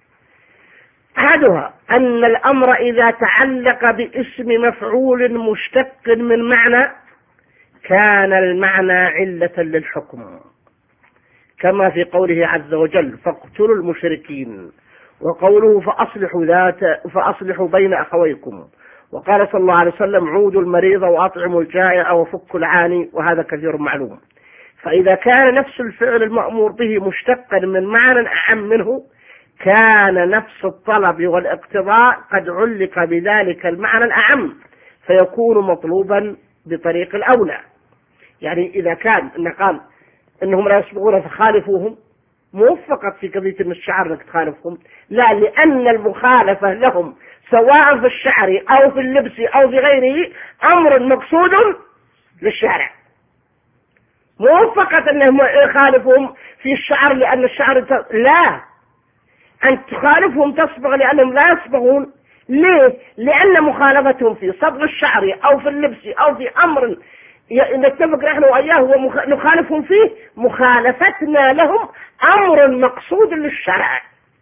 أحدها أن الأمر إذا تعلق باسم مفعول مشتق من معنى كان المعنى علة للحكم، كما في قوله عز وجل: فاقتلوا المشركين، وقوله فأصلحوا ذات فأصلحوا بين أخويكم، وقال صلى الله عليه وسلم: عودوا المريض وأطعموا الجائع وفكوا العاني، وهذا كثير معلوم. فإذا كان نفس الفعل المأمور به مشتقا من معنى أعم منه كان نفس الطلب والاقتضاء قد علق بذلك المعنى الأعم فيكون مطلوبا بطريق الأولى. يعني إذا كان إن قال إنهم لا يسبقون فخالفوهم، مو فقط في قضية من الشعر لك تخالفهم، لا، لأن المخالفة لهم سواء في الشعر أو في اللبس أو في غيره أمر مقصود للشارع، مو فقط أنهم يخالفهم في الشعر لأن الشعر ت... لا، أن تخالفهم تصبغ لأنهم لا يصبغون. ليه؟ لأن مخالفتهم في صبغ الشعر أو في اللبس أو في أمر نتفق نحن وإياه ونخالفهم فيه، مخالفتنا لهم أمر مقصود للشرع.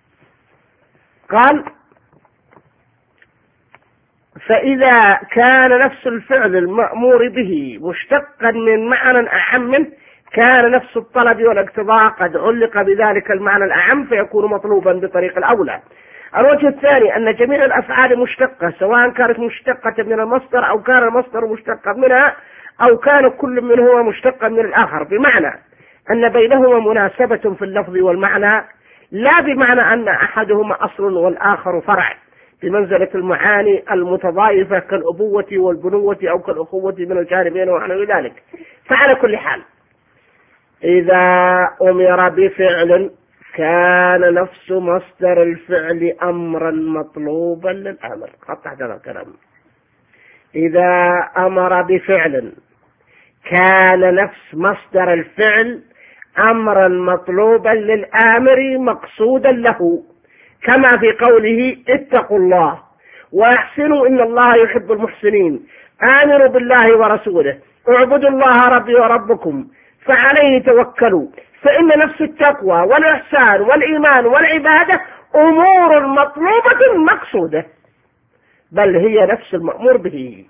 قال: فإذا كان نفس الفعل المأمور به مشتقا من معنى أعم منه كان نفس الطلب والاقتضاء قد علق بذلك المعنى الأعم فيكون مطلوبا بطريق الأولى. الوجه الثاني أن جميع الأفعال مشتقة، سواء كانت مشتقة من المصدر أو كان المصدر مشتقا منها أو كان كل منهما مشتقا من الآخر، بمعنى أن بينهما مناسبة في اللفظ والمعنى، لا بمعنى أن أحدهما أصل والآخر فرع بمنزلة المعاني المتضايفة كالأبوة والبنوة أو كالأخوة من الجانبين ونحو ذلك. فعلى كل حال إذا أمر بفعل كان نفس مصدر الفعل أمرا مطلوبا للأمر. قطع هذا الكلام. إذا أمر بفعل كان نفس مصدر الفعل أمرا مطلوبا للآمر مقصودا له، كما في قوله: اتقوا الله واحسنوا إن الله يحب المحسنين، آمنوا بالله ورسوله، اعبدوا الله ربي وربكم فعليه توكلوا. فإن نفس التقوى والإحسان والإيمان والعبادة أمور مطلوبة مقصودة، بل هي نفس المأمور به.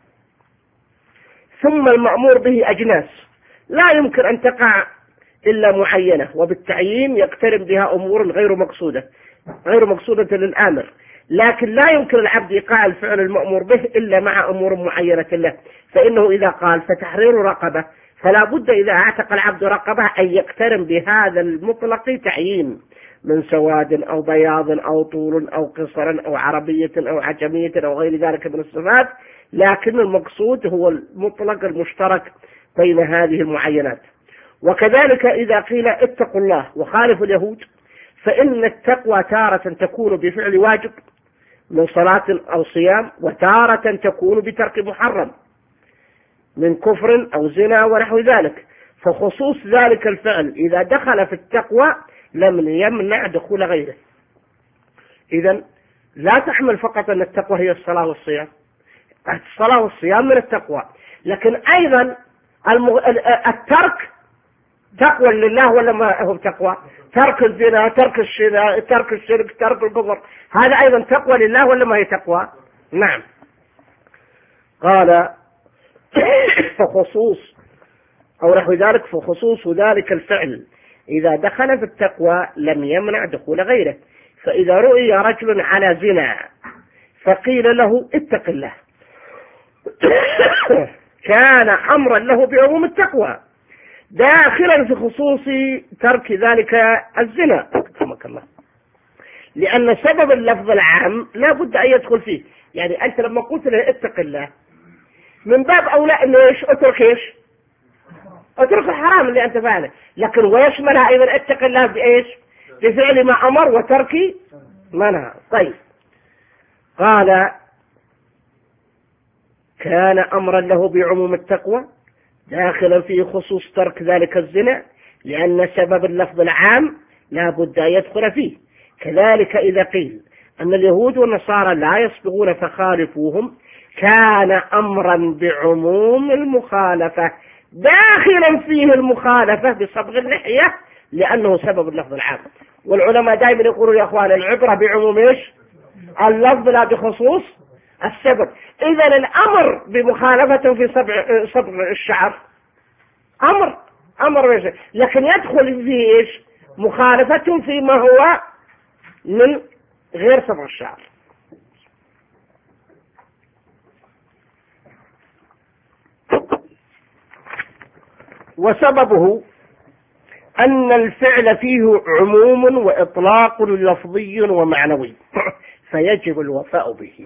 ثم المأمور به أجناس لا يمكن أن تقع إلا معينة، وبالتعيين يقترن بها أمور غير مقصودة غير مقصودة للآمر، لكن لا يمكن العبد إيقاع الفعل المأمور به إلا مع أمور معينة له. فإنه إذا قال فتحرير رقبة فلا بد إذا اعتق العبد رقبة أن يقترن بهذا المطلق تعيين من سواد أو بياض أو طول أو قصر أو عربية أو عجمية أو غير ذلك من الصفات، لكن المقصود هو المطلق المشترك بين هذه المعينات. وكذلك إذا قيل اتقوا الله وخالفوا اليهود، فإن التقوى تارة تكون بفعل واجب من صلاة أو صيام، وتارة تكون بترك محرم من كفر أو زنا ونحو ذلك. فخصوص ذلك الفعل إذا دخل في التقوى لم يمنع دخول غيره. إذن لا تحمل فقط أن التقوى هي الصلاة والصيام، الصلاة والصيام من التقوى، لكن أيضا المغ... الترك تقوى لله ولا ما هو تقوى؟ ترك الزنا، ترك الشرك، ترك الشرك، ترك الكفر، هذا أيضا تقوى لله ولا ما هي تقوى؟ نعم. قال فخصوص أو نحو ذلك، فخصوص ذلك الفعل إذا دخل في التقوى لم يمنع دخول غيره. فإذا رؤي رجل على زنا فقيل له اتق الله كان أمرا له بعموم التقوى داخلا في خصوص ترك ذلك الزنا، رحمك الله، لأن سبب اللفظ العام لا بد أن يدخل فيه. يعني أنت لما قلت له اتق الله من باب أولى أنه إيش؟ اترك إيش؟ اترك الحرام اللي أنت فعله، لكن ويشملها أيضا اتق الله بإيش؟ بفعل ما أمر وترك ما نهى. طيب، قال كان أمرا له بعموم التقوى داخلا في خصوص ترك ذلك الزنا، لأن سبب اللفظ العام لا بد أن يدخل فيه. كذلك إذا قيل أن اليهود والنصارى لا يصبغون فخالفوهم كان أمرا بعموم المخالفة داخلا فيه المخالفة بصبغ اللحية، لأنه سبب اللفظ العام. والعلماء دائما يقولون يا أخوان العبرة بعموم إيش؟ اللفظ لا بخصوص السبب. إذا الأمر بمخالفة في صبغ الشعر أمر أمر إيش؟ لكن يدخل فيه إيش؟ مخالفة فيما هو من غير صبغ الشعر. وسببه أن الفعل فيه عموم وإطلاق لفظي ومعنوي فيجب الوفاء به،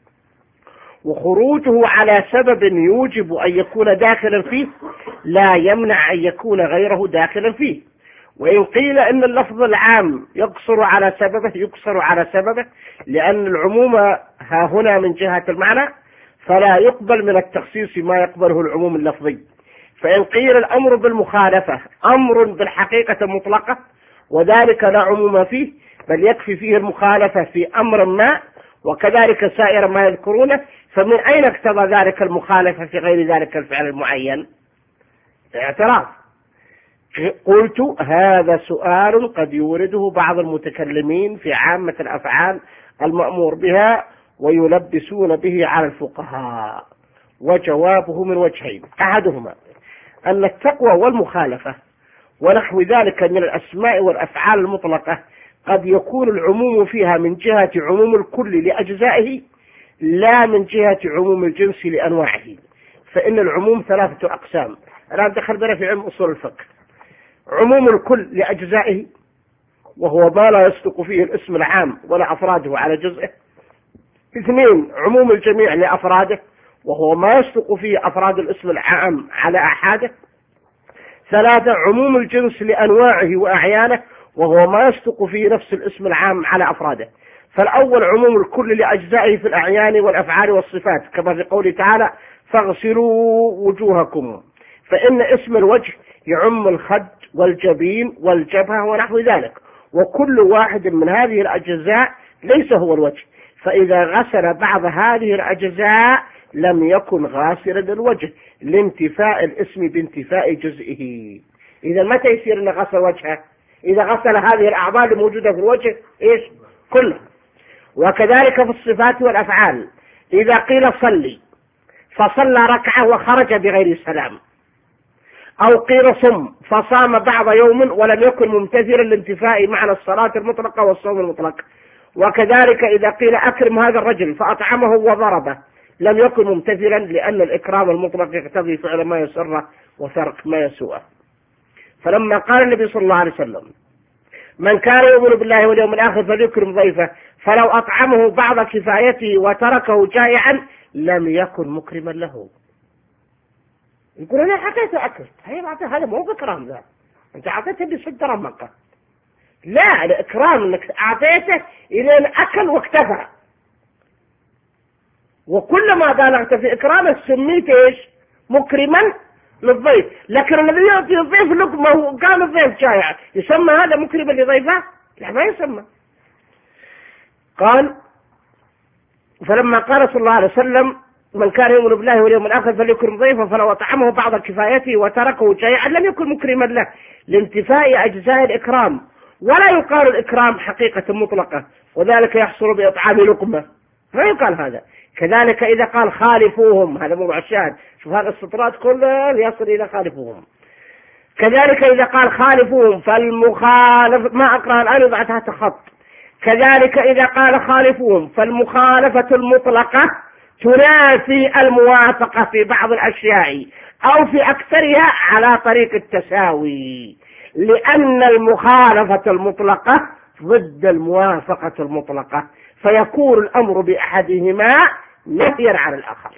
وخروجه على سبب يوجب أن يكون داخلا فيه لا يمنع أن يكون غيره داخلا فيه. وإن قيل إن اللفظ العام يقصر على سببه يقصر على سببه لأن العموم ها هنا من جهة المعنى، فلا يقبل من التخصيص ما يقبله العموم اللفظي. فإن قيل الأمر بالمخالفة أمر بالحقيقة المطلقة وذلك لا عموم فيه بل يكفي فيه المخالفة في أمر ما، وكذلك سائر ما يذكرونه، فمن أين اقتضى ذلك المخالفة في غير ذلك الفعل المعين؟ اعتراض. قلت هذا سؤال قد يورده بعض المتكلمين في عامة الأفعال المأمور بها ويلبسون به على الفقهاء، وجوابه من وجهين: أحدهما أن التقوى والمخالفة ونحو ذلك من الأسماء والأفعال المطلقة قد يكون العموم فيها من جهة عموم الكل لأجزائه لا من جهة عموم الجنس لأنواعه. فإن العموم ثلاثة أقسام. الآن دخل بنا في علم أصول الفقه: عموم الكل لأجزائه وهو ما لا يصدق فيه الاسم العام ولا أفراده على جزئه. اثنين: عموم الجميع لأفراده وهو ما يصدق فيه أفراد الاسم العام على أحاده. ثلاثة: عموم الجنس لأنواعه وأعيانه وهو ما يصدق فيه نفس الاسم العام على أفراده. فالأول عموم الكل لأجزائه في الأعيان والأفعال والصفات، كما في قوله تعالى: فاغسلوا وجوهكم، فإن اسم الوجه يعم الخد والجبين والجبهة ونحو ذلك، وكل واحد من هذه الأجزاء ليس هو الوجه، فإذا غسل بعض هذه الأجزاء لم يكن غاسلا للوجه لانتفاء الاسم بانتفاء جزئه. إذا متى يصير أن غسل وجهه؟ إذا غسل هذه الأعضاء الموجودة في الوجه إيش؟ كلها. وكذلك في الصفات والأفعال، إذا قيل صلي فصلى ركعة وخرج بغير سلام، أو قيل صم فصام بعض يوم ولم يكن ممتثلا لانتفاء معنى الصلاة المطلقة والصوم المطلق. وكذلك إذا قيل أكرم هذا الرجل فأطعمه وضربه لم يكن ممتثلا لأن الإكرام المطلق يقتضي فعل ما يسره وترك ما يسوءه. فلما قال النبي صلى الله عليه وسلم: من كان يؤمن بالله واليوم الآخر فليكرم ضيفه، فلو أطعمه بعض كفايته وتركه جائعا لم يكن مكرما له. يقول أنا حقيقة أكل، هذا مو بإكرام، ذا أنت أعطيته بست رمقة. لا، الإكرام أنك أعطيته إلى أكل واكتفى، وكلما بالغت في إكرامه سميت إيش؟ مكرما للضيف. لكن الذي يعطي الضيف لقمة وكان الضيف جائع يسمى هذا مكرما لضيفه؟ لا، ما يسمى. قال: فلما قال صلى الله عليه وسلم: من كان يؤمن بالله واليوم الآخر فليكرم ضيفه، فلو أطعمه بعض كفايته وتركه جائعا لم يكن مكرما له، لانتفاء أجزاء الإكرام. ولا يقال الإكرام حقيقة مطلقة، وذلك يحصل بإطعام لقمة، ما يقال هذا. كذلك إذا قال خالفوهم، هذا موضوع الشاهد، شوف هذا السطرات كلها يصل إلى خالفوهم. كذلك إذا قال خالفوهم فالمخالف، ما أقرأ الآن يضع تحت خط. كذلك إذا قال خالفوهم فالمخالفة المطلقة تنافي الموافقة في بعض الأشياء أو في أكثرها على طريق التساوي، لأن المخالفة المطلقة ضد الموافقة المطلقة، فيكون الأمر بأحدهما نهيا عن الآخر.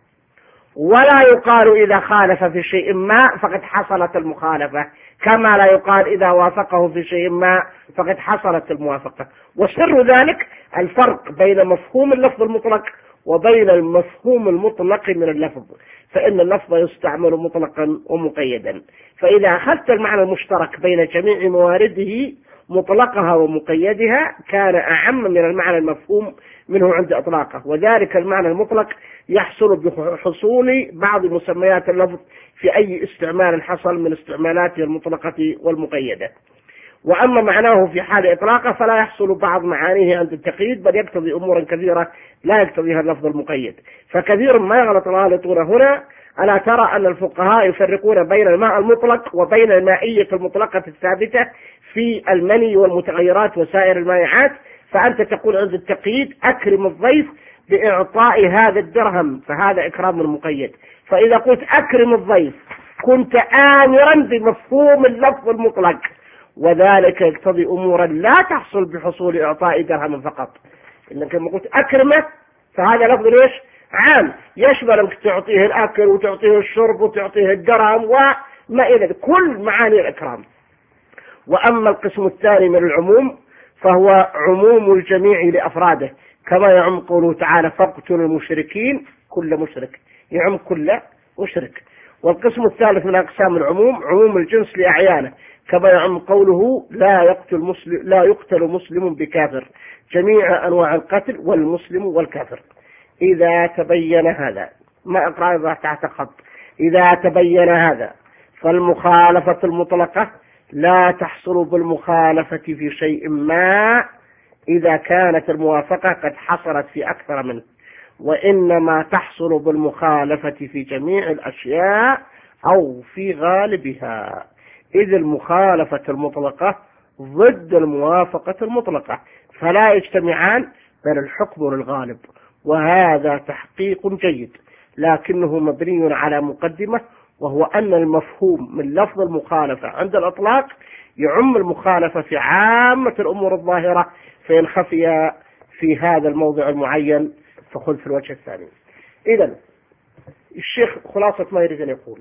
ولا يقال إذا خالف في شيء ما فقد حصلت المخالفة، كما لا يقال إذا وافقه في شيء ما فقد حصلت الموافقة. وسر ذلك الفرق بين مفهوم اللفظ المطلق وبين المفهوم المطلق من اللفظ، فإن اللفظ يستعمل مطلقا ومقيدا. فإذا أخذت المعنى المشترك بين جميع موارده مطلقها ومقيدها كان أعم من المعنى المفهوم منه عند إطلاقه، وذلك المعنى المطلق يحصل بحصول بعض مسميات اللفظ في أي استعمال حصل من استعمالاته المطلقة والمقيدة. وأما معناه في حال إطلاقه فلا يحصل بعض معانيه عند التقييد، بل يقتضي أمورا كثيرة لا يقتضيها اللفظ المقيد. فكثير ما يغلط الغالطون هنا. ألا ترى أن الفقهاء يفرقون بين الماء المطلق وبين المائية المطلقة الثابتة في المني والمتغيرات وسائر المائعات، فأنت تقول عند التقييد أكرم الضيف بإعطاء هذا الدرهم، فهذا إكرام مقيد. فإذا قلت أكرم الضيف كنت آمرا بمفهوم اللفظ المطلق، وذلك يقتضي أمورا لا تحصل بحصول إعطاء درهم فقط. إنك لما قلت أكرمه فهذا لفظ ليش؟ عام، يشمل أنك تعطيه الأكل وتعطيه الشرب وتعطيه الدرهم وما إلى كل معاني الإكرام. وأما القسم الثاني من العموم فهو عموم الجميع لأفراده، كما يعم قوله تعالى: فاقتلوا المشركين، كل مشرك يعم كل مشرك. والقسم الثالث من أقسام العموم عموم الجنس لأعيانه، كما يعم قوله: لا يقتل مسلم لا يقتل مسلم بكافر، جميع أنواع القتل والمسلم والكافر. إذا تبين هذا، ما أقرأ تحت خط، إذا تبين هذا فالمخالفة المطلقة لا تحصل بالمخالفة في شيء ما إذا كانت الموافقة قد حصلت في أكثر منه، وإنما تحصل بالمخالفة في جميع الأشياء أو في غالبها، إذ المخالفة المطلقة ضد الموافقة المطلقة، فلا يجتمعان بل الحكم للغالب. وهذا تحقيق جيد، لكنه مبني على مقدمة، وهو أن المفهوم من لفظ المخالفة عند الإطلاق يعم المخالفة في عامة الأمور الظاهرة، فإن خفي في هذا الموضع المعين فخذ في الوجه الثاني. إذن الشيخ خلاصة ما يريد أن يقول: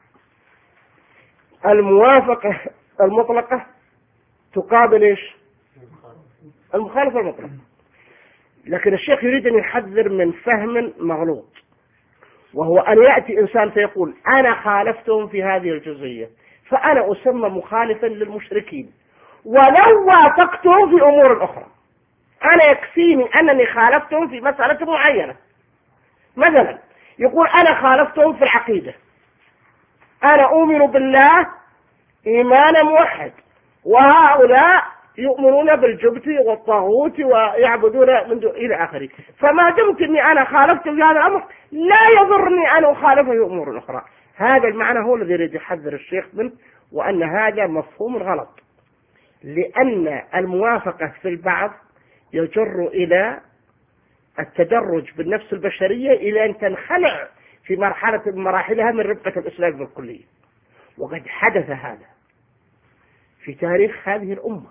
الموافقة المطلقة تقابل إيش؟ المخالفة المطلقة. لكن الشيخ يريد أن يحذر من فهم مغلوط، وهو أن يأتي إنسان فيقول: أنا خالفتهم في هذه الجزئية فأنا أسمى مخالفا للمشركين، ولو وافقتهم في أمور أخرى. أنا يكفيني أنني خالفتهم في مسألة معينة. مثلا يقول: أنا خالفتهم في العقيدة، أنا أؤمن بالله إيمانا موحد، وهؤلاء يؤمنون بالجبت والطاغوت ويعبدون من دون إلى آخره، فما دمت أني أنا خالفت في هذا الأمر لا يضرني أن أخالف في أمور أخرى. هذا المعنى هو الذي يريد يحذر الشيخ منه، وأن هذا مفهوم غلط، لأن الموافقة في البعض يجر إلى التدرج بالنفس البشرية إلى أن تنخلع في مرحلة من مراحلها من ربقة الإسلام بالكلية. وقد حدث هذا في تاريخ هذه الأمة.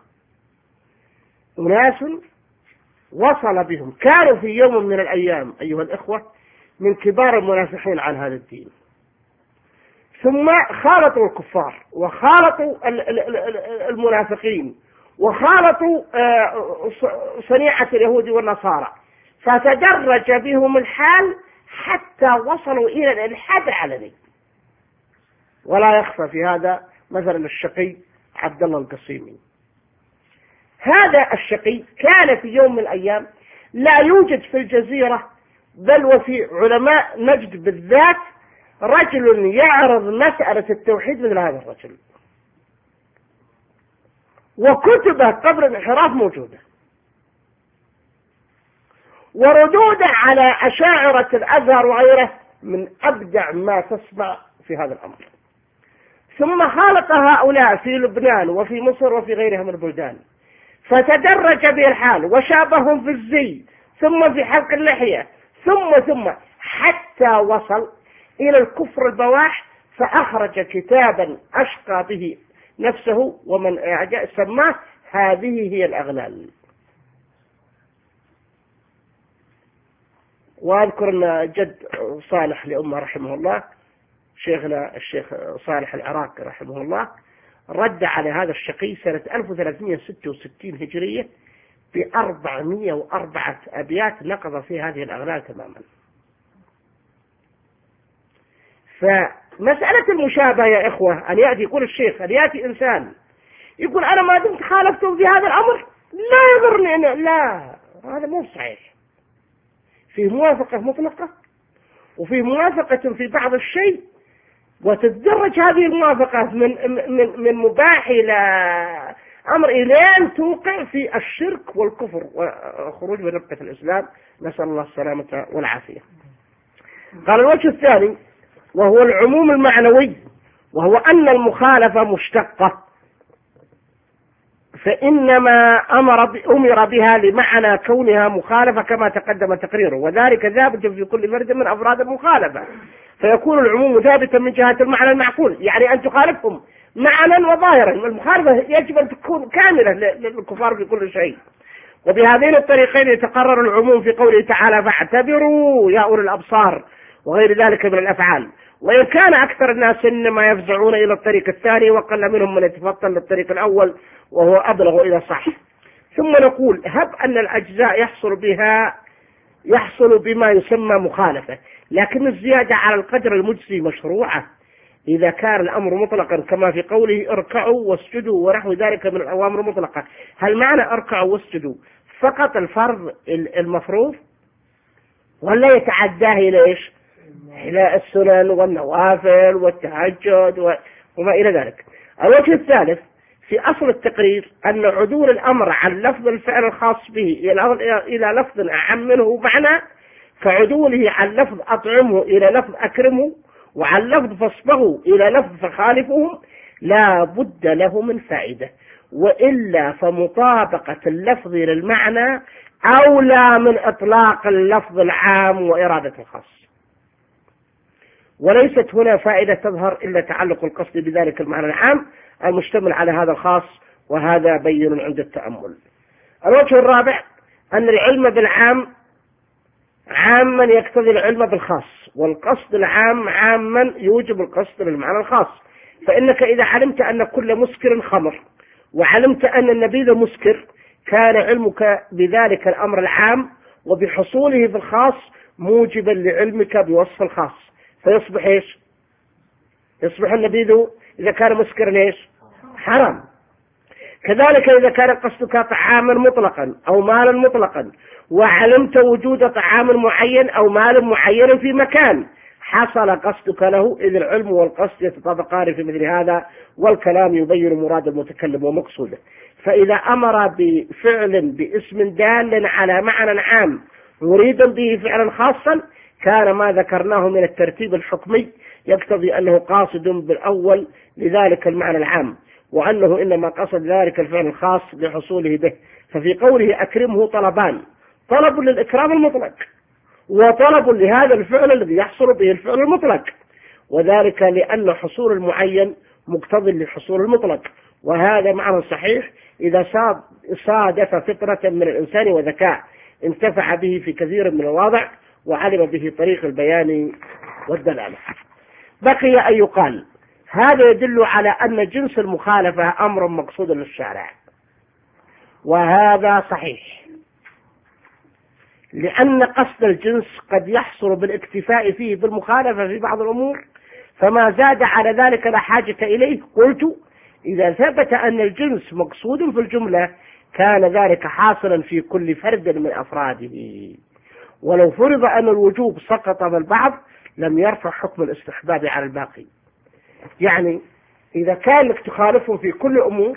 أناس وصل بهم كانوا في يوم من الأيام أيها الإخوة من كبار المنافقين عن هذا الدين، ثم خالطوا الكفار وخالطوا المنافقين وخالطوا صنيعة اليهود والنصارى، فتدرج بهم الحال حتى وصلوا إلى الإلحاد العلني. ولا يخفى في هذا مثلا الشقي عبد الله القصيمي. هذا الشقي كان في يوم من الأيام لا يوجد في الجزيرة بل وفي علماء نجد بالذات رجل يعرض مسألة التوحيد مثل هذا الرجل، وكتبه قبل الانحراف موجودة، وردوده على أشاعرة الأزهر وغيره من أبدع ما تسمع في هذا الأمر. ثم خالط هؤلاء في لبنان وفي مصر وفي غيرها من البلدان، فتدرج به الحال وشابهم في الزي ثم في حلق اللحية ثم ثم حتى وصل إلى الكفر البواح، فأخرج كتابا أشقى به نفسه ومن سماه هذه هي الأغلال. وأذكر أن جد صالح لأمه رحمه الله شيخنا الشيخ صالح العراقي رحمه الله رد على هذا الشقي سنة ألف وثلاثمائة وستة وستين هجرية بأربعمائة وأربعة أبيات نقض في هذه الأغلال تماما. فمسألة المشابهة يا إخوة أن يأتي يقول الشيخ أن يأتي إنسان يقول أنا ما دمت خالفتم في هذا الأمر لا يضرني أنا، لا، هذا مو صحيح. فيه موافقة مطلقة وفيه موافقة في بعض الشيء، وتتدرج هذه الموافقة من من من مباح إلى أمر إلين توقع في الشرك والكفر وخروج من ربقة الإسلام، نسأل الله السلامة والعافية. قال الوجه الثاني وهو العموم المعنوي، وهو أن المخالفة مشتقة، فإنما أمر أمر بها لمعنى كونها مخالفة كما تقدم تقريره، وذلك ثابت في كل فرد من أفراد المخالفة، فيكون العموم ثابتا من جهة المعنى المعقول، يعني أن تخالفهم معنى وظاهرا. المخالفة يجب أن تكون كاملة للكفار في كل شيء. وبهذين الطريقين يتقرر العموم في قوله تعالى فاعتبروا يا أولي الأبصار وغير ذلك من الأفعال. وإن كان أكثر الناس إنما يفزعون إلى الطريق الثاني وقل منهم من يتفضل للطريق الأول وهو أبلغ إلى صح. ثم نقول هب أن الأجزاء يحصل بها يحصل بما يسمى مخالفة، لكن الزيادة على القدر المجزي مشروعة إذا كان الأمر مطلقا كما في قوله اركعوا واسجدوا ونحو ذلك من الأوامر المطلقة. هل معنى اركعوا واسجدوا فقط الفرض المفروض ولا يتعداه إلى إيش؟ إلى السنن والنوافل والتهجد وما إلى ذلك. الوجه الثالث في أصل التقرير أن عدول الأمر عن لفظ الفعل الخاص به إلى لفظ أعم منه معنى، كعدوله عن لفظ أطعمه إلى لفظ أكرمه، وعن لفظ فاصبغوا إلى لفظ فخالفهم، لا بد له من فائدة، وإلا فمطابقة اللفظ للمعنى أولى من إطلاق اللفظ العام وإرادة الخاص. وليست هنا فائدة تظهر إلا تعلق القصد بذلك المعنى العام المشتمل على هذا الخاص، وهذا بين عند التأمل. الوجه الرابع أن العلم بالعام عاما يقتضي العلم بالخاص، والقصد العام عاما يوجب القصد للمعنى الخاص. فإنك إذا علمت أن كل مسكر خمر وعلمت أن النبيذ مسكر كان علمك بذلك الأمر العام وبحصوله في الخاص موجبا لعلمك بوصف الخاص، فيصبح إيش؟ يصبح النبيذ إذا كان مسكرا إيش؟ حرام. كذلك إذا كان قصدك طعاما مطلقا أو مالا مطلقا وعلمت وجود طعام معين أو مال معين في مكان حصل قصدك له، إذ العلم والقصد يتطابقان في مثل هذا، والكلام يبين مراد المتكلم ومقصوده. فإذا أمر بفعل باسم دال على معنى عام مريدا به فعلا خاصا كان ما ذكرناه من الترتيب الحكمي يقتضي أنه قاصد بالأول لذلك المعنى العام، وأنه إنما قصد ذلك الفعل الخاص لحصوله به. ففي قوله أكرمه طلبان، طلب للإكرام المطلق وطلب لهذا الفعل الذي يحصل به الفعل المطلق، وذلك لأن حصول المعين مقتضي لحصول المطلق، وهذا معنى صحيح إذا صادف فطرة من الإنسان وذكاء انتفع به في كثير من الواضع وعلم به طريق البيان والدلالة. بقي أن يقال هذا يدل على أن جنس المخالفة أمر مقصود للشارع، وهذا صحيح، لأن قصد الجنس قد يحصل بالاكتفاء فيه بالمخالفة في بعض الأمور، فما زاد على ذلك لا حاجة إليه. قلت إذا ثبت أن الجنس مقصود في الجملة كان ذلك حاصلا في كل فرد من أفراده، ولو فرض أن الوجوب سقط بالبعض لم يرفع حكم الاستحباب على الباقي. يعني إذا كان لك تخالفهم في كل أمور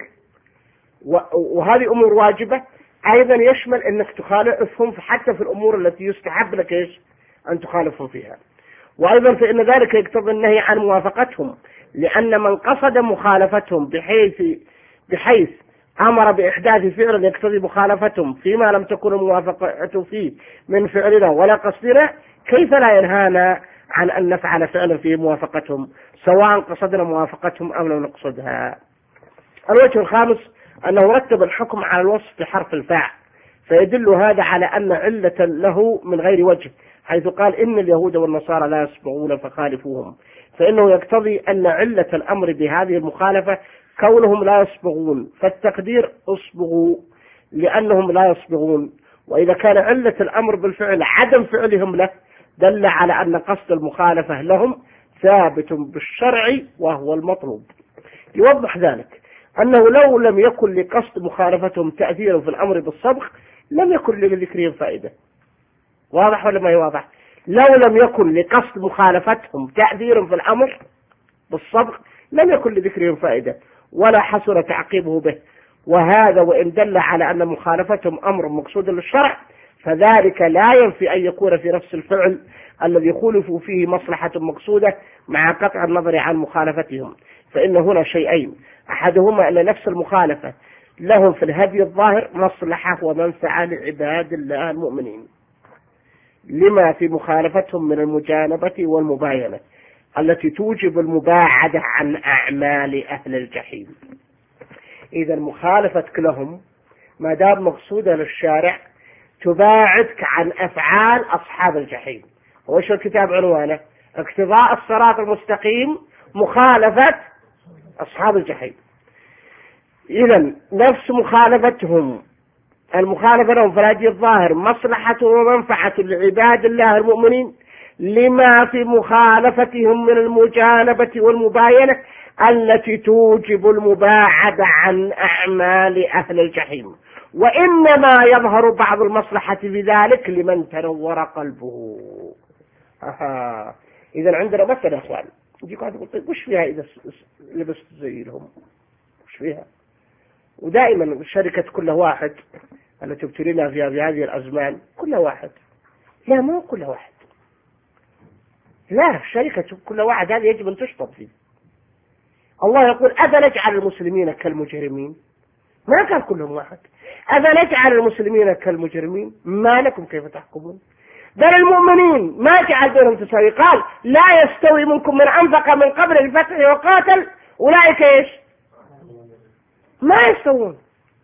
وهذه أمور واجبة، أيضا يشمل أنك تخالفهم حتى في الأمور التي يستحب لك إيش أن تخالفهم فيها. وأيضا فإن ذلك يقتضي النهي عن موافقتهم، لأن من قصد مخالفتهم بحيث بحيث أمر بإحداث فعل يقتضي مخالفتهم فيما لم تكن الموافقة فيه من فعلنا ولا قصدنا، كيف لا ينهانا عن أن نفعل فعلا فيه موافقتهم سواء قصدنا موافقتهم أو لم نقصدها. الوجه الخامس أنه رتب الحكم على الوصف بحرف الفاء، فيدل هذا على أن علة له من غير وجه، حيث قال إن اليهود والنصارى لا يصبغون فخالفوهم، فإنه يقتضي أن علة الأمر بهذه المخالفة كونهم لا يصبغون، فالتقدير اصبغوا لأنهم لا يصبغون. وإذا كان علة الأمر بالفعل عدم فعلهم له دل على أن قصد المخالفة لهم ثابت بالشرع وهو المطلوب. يوضح ذلك أنه لو لم يكن لقصد مخالفتهم تأثير في الأمر بالصبغ لم يكن لذكرهم فائدة. واضح ولا ما هي واضح؟ لو لم يكن لقصد مخالفتهم تأثير في الأمر بالصبغ لم يكن لذكرهم فائدة ولا حصل تعقيبه به. وهذا وإن دل على أن مخالفتهم أمر مقصود للشرع فذلك لا ينفي أن يكون في نفس الفعل الذي خلفوا فيه مصلحة مقصودة مع قطع النظر عن مخالفتهم. فإن هنا شيئين، أحدهما أن نفس المخالفة لهم في الهدي الظاهر مصلحة ومنفعة لعباد الله المؤمنين لما في مخالفتهم من المجانبة والمباينة التي توجب المباعدة عن أعمال أهل الجحيم. إذا مخالفتك لهم ما دام مقصودة للشارع تباعدك عن أفعال أصحاب الجحيم. وش الكتاب عنوانه؟ اقتضاء الصراط المستقيم مخالفة أصحاب الجحيم. إذا نفس مخالفتهم المخالفة لهم في الهدي الظاهر مصلحة ومنفعة لعباد الله المؤمنين لما في مخالفتهم من المجانبة والمباينة التي توجب المباعدة عن أعمال أهل الجحيم، وإنما يظهر بعض المصلحة في ذلك لمن تنور قلبه. أها. إذا عندنا مثلا أخوان يجيك واحد يقول طيب وش فيها إذا لبست زي لهم؟ وش فيها؟ ودائما الشركة كلها واحد التي ابتلينا فيها في هذه الأزمان كلها واحد. لا مو كلها واحد، لا الشركة كلها واحد، هذا يجب أن تشطب فيه. الله يقول أفنجعل المسلمين كالمجرمين، ما كان كلهم واحد. أفنجعل المسلمين كالمجرمين ما لكم كيف تحكمون. بل المؤمنين ما جعل بينهم تساوي، قال لا يستوي منكم من أنفق من قبل الفتح وقاتل أولئك إيش ما يستوون.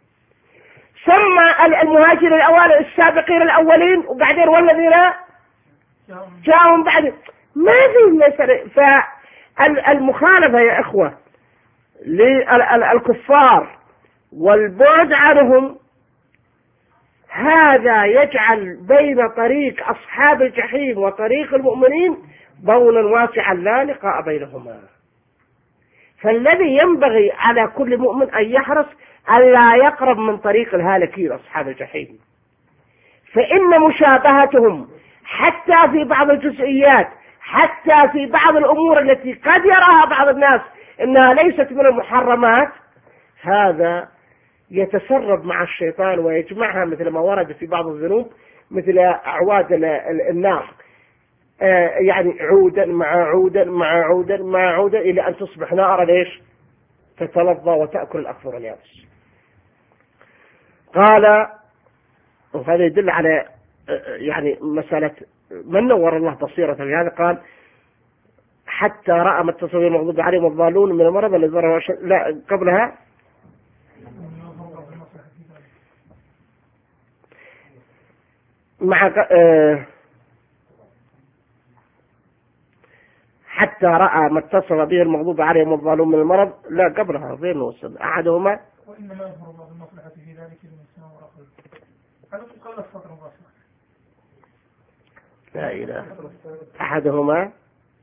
سمى المهاجرين الأوائل السابقين الأولين وبعدين والذين جاءهم بعد ما في. فالمخالفة يا إخوة للكفار والبعد عنهم هذا يجعل بين طريق أصحاب الجحيم وطريق المؤمنين بونا واسعا لا لقاء بينهما. فالذي ينبغي على كل مؤمن أن يحرص ألا يقرب من طريق الهالكين أصحاب الجحيم، فإن مشابهتهم حتى في بعض الجزئيات حتى في بعض الأمور التي قد يراها بعض الناس إنها ليست من المحرمات هذا يتسرب مع الشيطان ويجمعها مثل ما ورد في بعض الذنوب مثل أعواد النار، يعني عودا مع عودا مع عودا مع عودا إلى أن تصبح نارا ليش تتلظى وتأكل الأخضر اليابس. قال وهذا يدل على يعني مسألة من نور الله بصيرة في هذا. قال حتى رأى ما التصوير المغضوب عليهم الضالون من المرض الذي ضرر لا قبلها مع آه حتى رأى ما اتصل به المغضوب عليهم الضالون من المرض لا قبلها غير نوصل أحدهما وإنما يظهر بعض المصلحة في ذلك لمن سمع ورقل. هذا قال السطر مباشرة لا إله أحدهما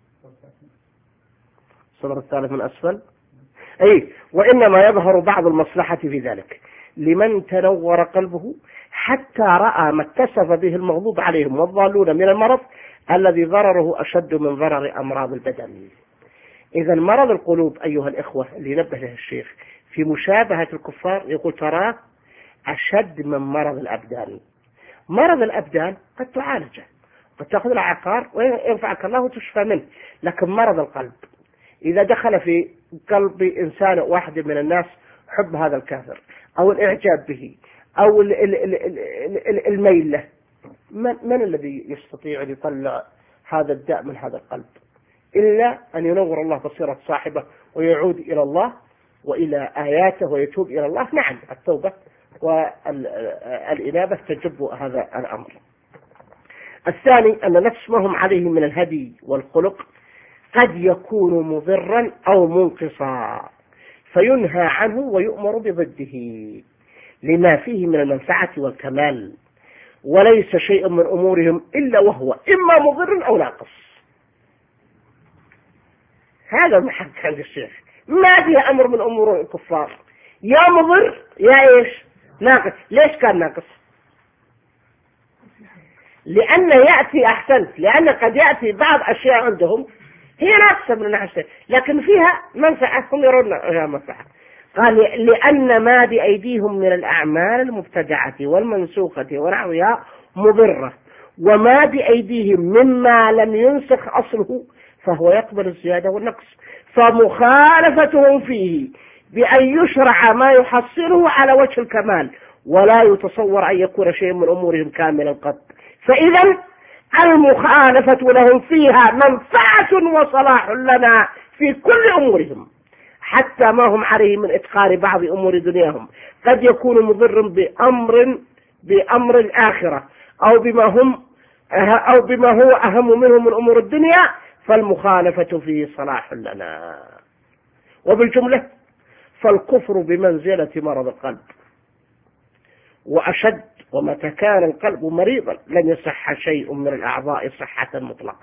الصدر الثالث من أسفل. أي وإنما يظهر بعض المصلحة في ذلك لمن تنور قلبه حتى رأى ما اكتسب به المغضوب عليهم والضالون من المرض الذي ضرره أشد من ضرر أمراض البدن. إذا مرض القلوب أيها الإخوة اللي نبه له الشيخ في مشابهة الكفار يقول تراه أشد من مرض الأبدان. مرض الأبدان قد تعالجه، قد تأخذ العقار وينفعك الله وتشفى منه، لكن مرض القلب إذا دخل في قلب إنسان واحد من الناس حب هذا الكافر أو الإعجاب به أو الميل له، من, من الذي يستطيع أن يطلع هذا الداء من هذا القلب إلا أن ينور الله بصيرة صاحبه ويعود إلى الله وإلى آياته ويتوب إلى الله. نعم التوبة والإنابة تجب هذا الأمر. الثاني أن نفس ما هم عليه من الهدي والخلق قد يكون مضرا أو منقصا فينهى عنه ويؤمر بضده لما فيه من المنفعة والكمال، وليس شيء من أمورهم إلا وهو إما مضر أو ناقص. هذا المحق عند الشيخ، ما فيها أمر من أمور الكفار، يا مضر يا إيش ناقص. ليش كان ناقص؟ لأن يأتي أحسنت، لأن قد يأتي بعض أشياء عندهم هي ناقصة من الناحية لكن فيها منفعة هم يرون فيها منفعة. قال لأن ما بأيديهم من الأعمال المبتدعة والمنسوخة ونحوها مضرة، وما بأيديهم مما لم ينسخ أصله فهو يقبل الزيادة والنقص، فمخالفتهم فيه بأن يشرع ما يحصله على وجه الكمال ولا يتصور أن يكون شيء من أمورهم كاملا قط. فإذا المخالفة لهم فيها منفعة وصلاح لنا في كل أمورهم، حتى ما هم عليه من إتقان بعض أمور دنياهم قد يكون مضر بأمر بأمر الآخرة أو بما هم أو بما هو أهم منه من أمور الدنيا، فالمخالفة فيه صلاح لنا. وبالجملة فالكفر بمنزلة مرض القلب وأشد، ومتى كان القلب مريضا لن يصح شيء من الأعضاء صحة مطلقة،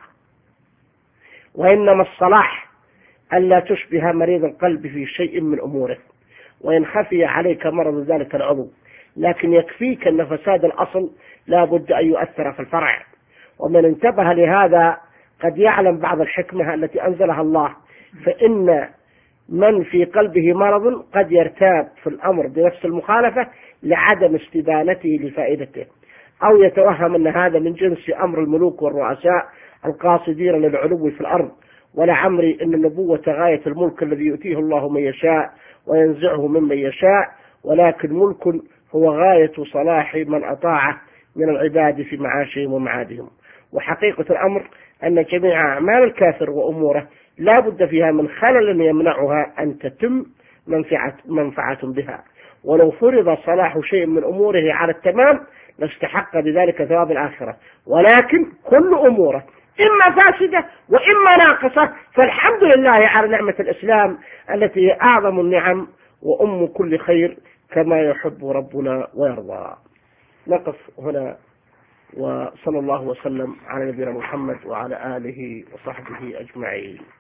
وإنما الصلاح ألا تشبه مريض القلب في شيء من أموره، وإن خفي عليك مرض ذلك العضو لكن يكفيك أن فساد الأصل لا بد أن يؤثر في الفرع. ومن انتبه لهذا قد يعلم بعض الحكمة التي أنزلها الله، فإن من في قلبه مرض قد يرتاب في الأمر بنفس المخالفة لعدم استبانته لفائدته، أو يتوهم أن هذا من جنس أمر الملوك والرؤساء القاصدين للعلو في الأرض. ولعمري إن النبوة غاية الملك الذي يؤتيه الله من يشاء وينزعه ممن يشاء، ولكن ملك هو غاية صلاح من أطاعه من العباد في معاشهم ومعادهم. وحقيقة الأمر أن جميع أعمال الكافر وأموره لا بد فيها من خلل يمنعها أن تتم منفعة, منفعة بها، ولو فرض صلاح شيء من أموره على التمام لاستحق بذلك ثواب الآخرة، ولكن كل أموره إما فاسدة وإما ناقصة، فالحمد لله على نعمة الإسلام التي هي أعظم النعم وأم كل خير كما يحب ربنا ويرضى. نقف هنا، وصلى الله وسلم على نبينا محمد وعلى آله وصحبه أجمعين.